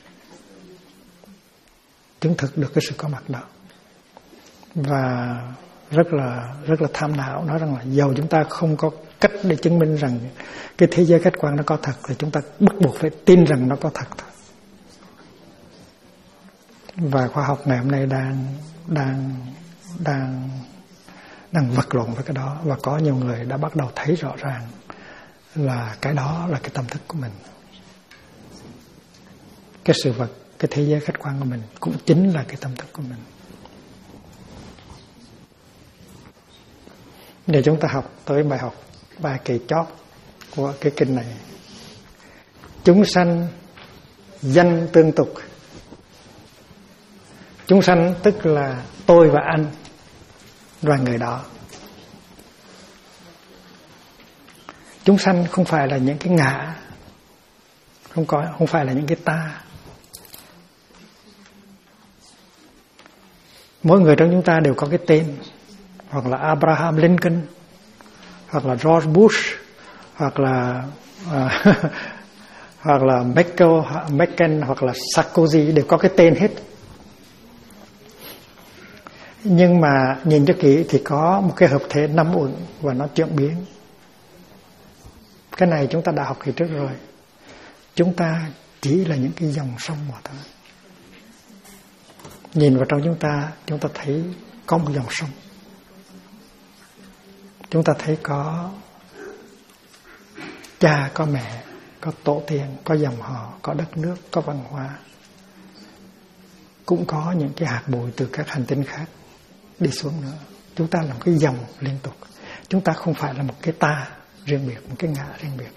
chứng thực được cái sự có mặt đó. Và rất là tham não nói rằng là dầu chúng ta không có cách để chứng minh rằng cái thế giới khách quan nó có thật, thì chúng ta bắt buộc phải tin rằng nó có thật thôi. Và khoa học ngày hôm nay đang vật lộn với cái đó, và có nhiều người đã bắt đầu thấy rõ ràng là cái đó là cái tâm thức của mình. Cái sự vật, cái thế giới khách quan của mình cũng chính là cái tâm thức của mình. Để chúng ta học tới bài học 3 kỳ chót của cái kinh này. Chúng sanh danh tương tục. Chúng sanh tức là tôi và anh và người đó. Chúng sanh không phải là những cái ngã, không phải là những cái ta. Mỗi người trong chúng ta đều có cái tên, hoặc là Abraham Lincoln, hoặc là George Bush, hoặc là hoặc là McCain, hoặc là Sarkozy, đều có cái tên hết. Nhưng mà nhìn cho kỹ thì có một cái hợp thể 5 uẩn và nó chuyển biến. Cái này chúng ta đã học kỳ trước rồi. Chúng ta chỉ là những cái dòng sông mà thôi. Nhìn vào trong chúng ta thấy có một dòng sông. Chúng ta thấy có cha, có mẹ, có tổ tiên, có dòng họ, có đất nước, có văn hóa. Cũng có những cái hạt bụi từ các hành tinh khác đi xuống nữa. Chúng ta làm cái dòng liên tục. Chúng ta không phải là một cái ta riêng biệt, một cái ngã riêng biệt.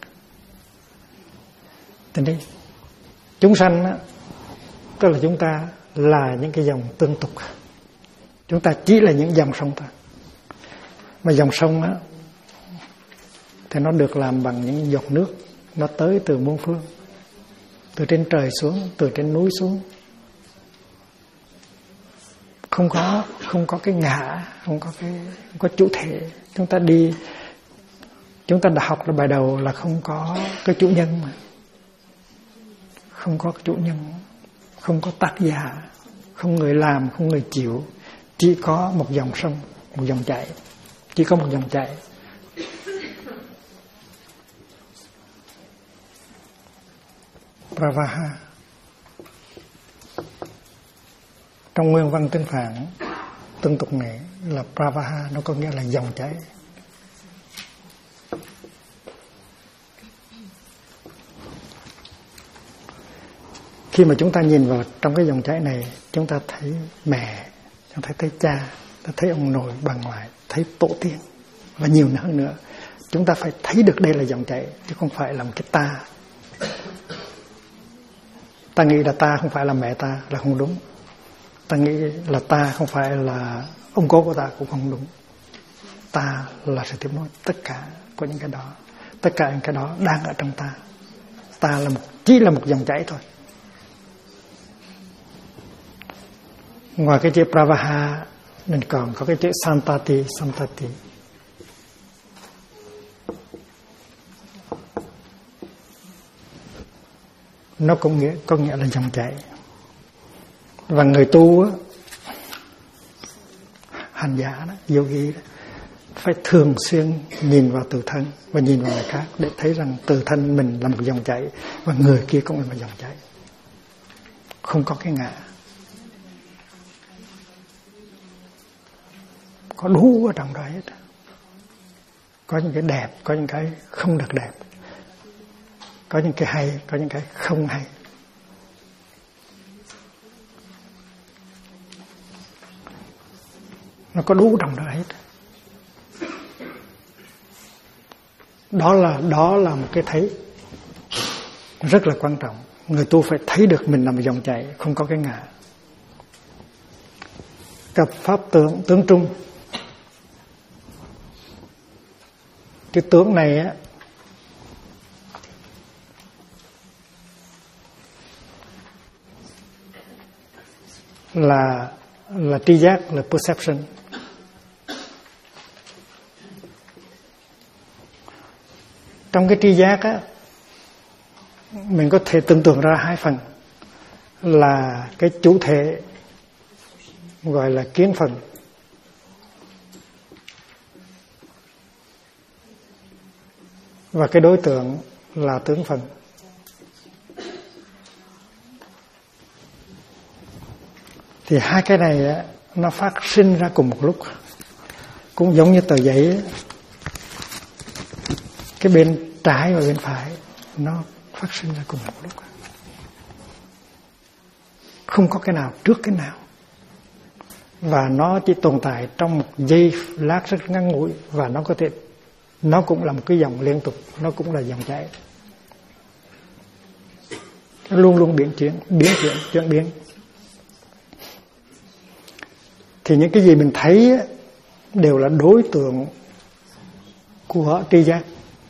Thế nên chúng sanh á, tức là chúng ta là những cái dòng tương tục. Chúng ta chỉ là những dòng sông thôi. Mà dòng sông á thì nó được làm bằng những giọt nước, nó tới từ muôn phương, từ trên trời xuống, từ trên núi xuống. Không có cái ngã, không có chủ thể. Chúng ta đi, chúng ta đã học là bài đầu là không có cái chủ nhân mà. Không có chủ nhân, không có tác giả, không người làm, không người chịu, chỉ có một dòng sông, một dòng chảy, chỉ có một dòng chảy. Pravaha. Trong nguyên văn tiếng Phạn tương tục này là Pravaha, nó có nghĩa là dòng chảy. Khi mà chúng ta nhìn vào trong cái dòng chảy này, chúng ta thấy mẹ, chúng ta thấy cha, ta thấy ông nội, bà ngoại, thấy tổ tiên và nhiều hơn nữa. Chúng ta phải thấy được đây là dòng chảy chứ không phải là một cái ta. Ta nghĩ là ta không phải là mẹ ta là không đúng. Ta nghĩ là ta không phải là ông cố của ta cũng không đúng. Ta là sự tiếp nối tất cả của những cái đó. Tất cả những cái đó đang ở trong ta. Ta là chỉ là một dòng chảy thôi. Ngoài cái chữ Pravaha mình còn có cái chữ Santati. Nó cũng có nghĩa là dòng chảy. Và người tu á, hành giả đó, yogi đó, phải thường xuyên nhìn vào tự thân và nhìn vào người khác để thấy rằng tự thân mình là một dòng chảy và người kia cũng là một dòng chảy. Không có cái ngã. Có đủ ở trong đó hết. Có những cái đẹp, có những cái không được đẹp. Có những cái hay, có những cái không hay. Nó có đủ trong đó hết. Đó là một cái thấy rất là quan trọng. Người tu phải thấy được mình là một dòng chảy, không có cái ngã. Cặp pháp tướng trung. Cái tướng này á là tri giác, là perception. Trong cái tri giác á, mình có thể tưởng tượng ra hai phần, là cái chủ thể gọi là kiến phần, và cái đối tượng là tướng phần. Thì hai cái này á, nó phát sinh ra cùng một lúc, cũng giống như tờ giấy ấy. Cái bên trái và bên phải nó phát sinh ra cùng một lúc, không có cái nào trước cái nào, và nó chỉ tồn tại trong một giây lát rất ngắn ngủi, và nó cũng là một cái dòng liên tục, nó cũng là dòng chảy, nó luôn luôn chuyển biến. Thì những cái gì mình thấy đều là đối tượng của tri giác.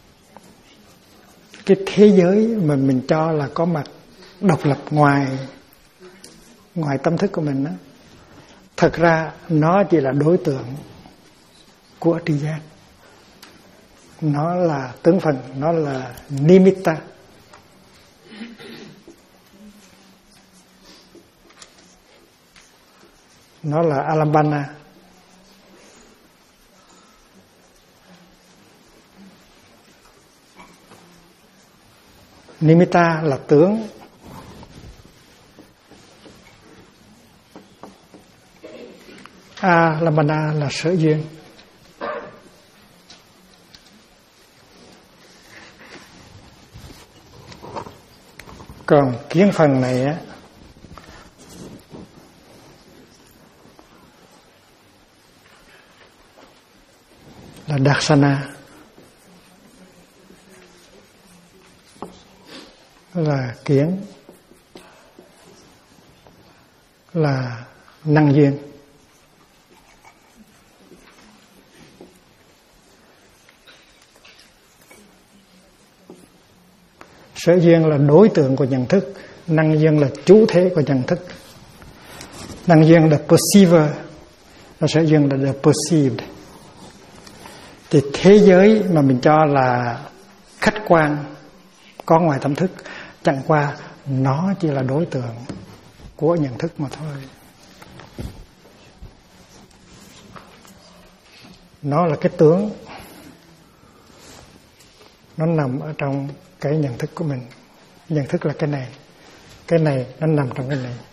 Cái thế giới mà mình cho là có mặt độc lập ngoài tâm thức của mình đó, thật ra nó chỉ là đối tượng của tri giác. Nó là tướng phần, nó là nimitta. Nó là alambana. Nimitta là tướng. Alambana là sở duyên. Còn kiến phần này á, là Darsana, là kiến, là năng duyên. Sở duyên là đối tượng của nhận thức, năng duyên là chủ thể của nhận thức. Năng duyên là perceiver, và sở duyên là the perceived. Thì thế giới mà mình cho là khách quan có ngoài tâm thức, chẳng qua nó chỉ là đối tượng của nhận thức mà thôi. Nó là cái tướng, nó nằm ở trong cái nhận thức của mình. Nhận thức là cái này nó nằm trong cái này,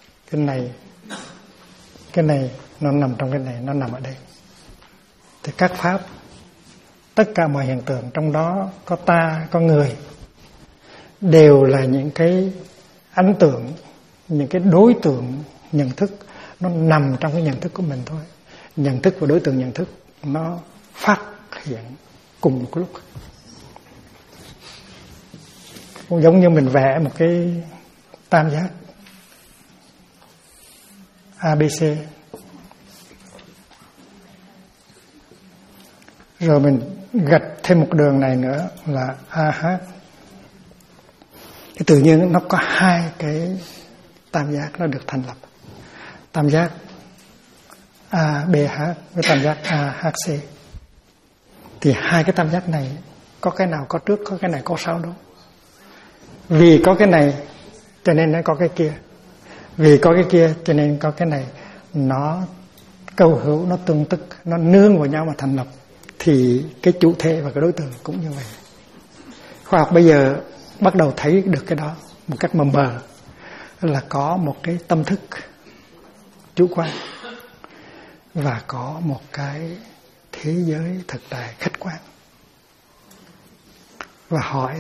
cái này nó nằm trong cái này, nó nằm ở đây. Thì các pháp, tất cả mọi hiện tượng, trong đó có ta, có người, đều là những cái ấn tượng, những cái đối tượng nhận thức, nó nằm trong cái nhận thức của mình thôi. Nhận thức và đối tượng nhận thức nó phát hiện cùng một lúc. Cũng giống như mình vẽ một cái tam giác ABC, rồi mình gạch thêm một đường này nữa là AH. Thì tự nhiên nó có hai cái tam giác nó được thành lập. Tam giác ABH với tam giác AHC. Thì hai cái tam giác này có cái nào có trước, có cái này có sau đâu. Vì có cái này cho nên nó có cái kia, vì có cái kia cho nên có cái này. Nó câu hữu, nó tương tức, nó nương vào nhau mà thành lập. Thì cái chủ thể và cái đối tượng cũng như vậy. Khoa học bây giờ bắt đầu thấy được cái đó một cách mờ mờ, là có một cái tâm thức chủ quan và có một cái thế giới thực tại khách quan. Và hỏi,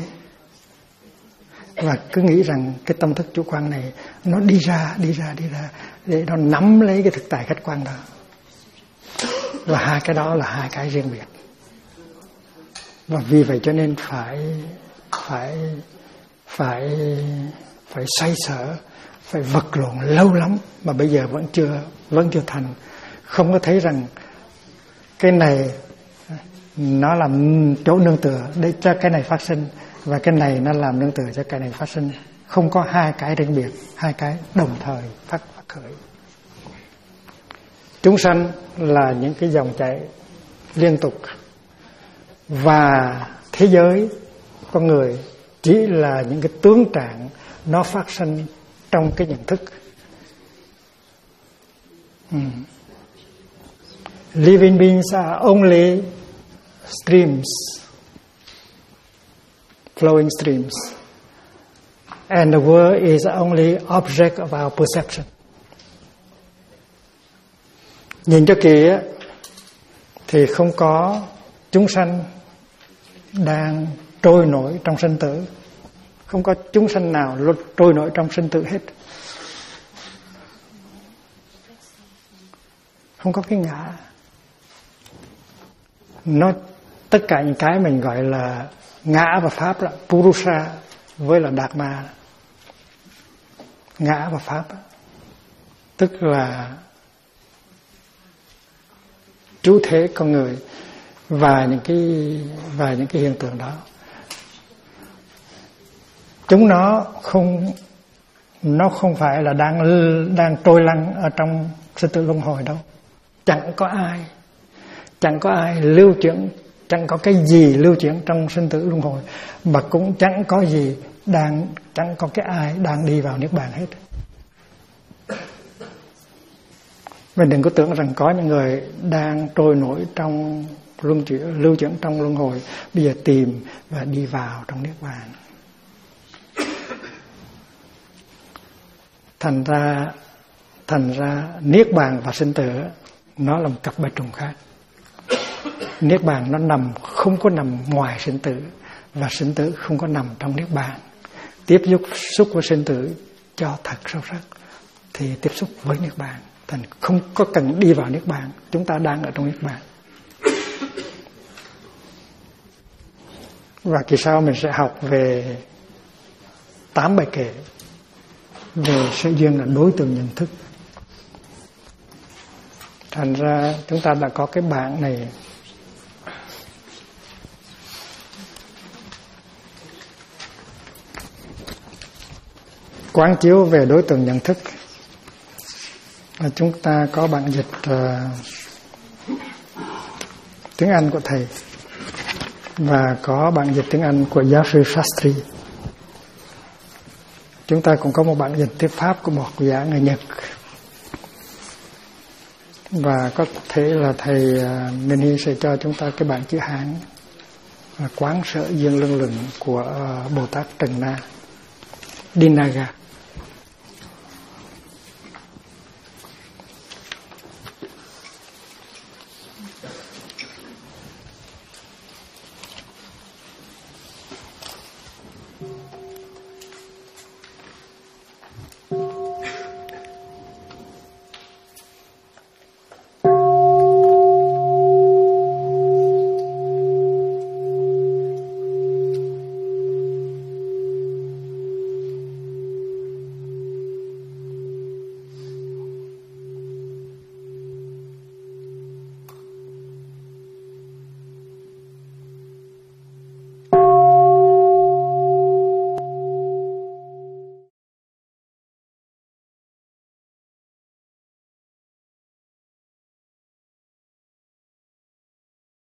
và cứ nghĩ rằng cái tâm thức chủ quan này nó đi ra để nó nắm lấy cái thực tại khách quan đó. Và hai cái đó là hai cái riêng biệt. Và vì vậy cho nên phải xoay sở, phải vật lộn lâu lắm mà bây giờ vẫn chưa thành. Không có thấy rằng cái này nó làm chỗ nương tựa để cho cái này phát sinh, và cái này nó làm nương tựa cho cái này phát sinh. Không có hai cái riêng biệt, hai cái đồng thời phát khởi. Chúng sanh là những cái dòng chảy liên tục, và thế giới con người chỉ là những cái tướng trạng nó phát sinh trong cái nhận thức. Living beings are only streams, flowing streams, and the world is only object of our perception. Nhìn cho kỹ thì không có chúng sanh đang trôi nổi trong sinh tử, không có chúng sanh nào trôi nổi trong sinh tử hết. Không có cái ngã. Nó tất cả những cái mình gọi là ngã và pháp là Purusha với là Dharma. Ngã và pháp tức là chủ thể con người và những cái hiện tượng đó. Chúng nó không phải là đang trôi lăn ở trong sinh tử luân hồi đâu. Chẳng có ai lưu chuyển, chẳng có cái gì lưu chuyển trong sinh tử luân hồi, mà cũng chẳng có cái ai đang đi vào niết bàn hết. Mình đừng có tưởng rằng có những người đang trôi nổi trong lưu chuyển trong luân hồi, bây giờ tìm và đi vào trong niết bàn. Thành ra niết bàn và sinh tử nó là một cặp bạch trùng khác. Niết bàn nó không có nằm ngoài sinh tử, và sinh tử không có nằm trong niết bàn. Tiếp xúc với sinh tử cho thật sâu sắc thì tiếp xúc với niết bàn. Thành không có cần đi vào niết bàn, chúng ta đang ở trong niết bàn. Và kỳ sau mình sẽ học về 8 bài kệ về sự duyên là đối tượng nhận thức. Thành ra chúng ta đã có cái bảng này. Quán chiếu về đối tượng nhận thức. Chúng ta có bản dịch tiếng Anh của thầy và có bản dịch tiếng Anh của giáo sư Shastri. Chúng ta cũng có một bản dịch tiếng Pháp của một học giả người Nhật. Và có thể là thầy Minh sẽ cho chúng ta cái bản chữ Hán Quán Sở Duyên Luân Luận của Bồ Tát Trần Na Dinaga.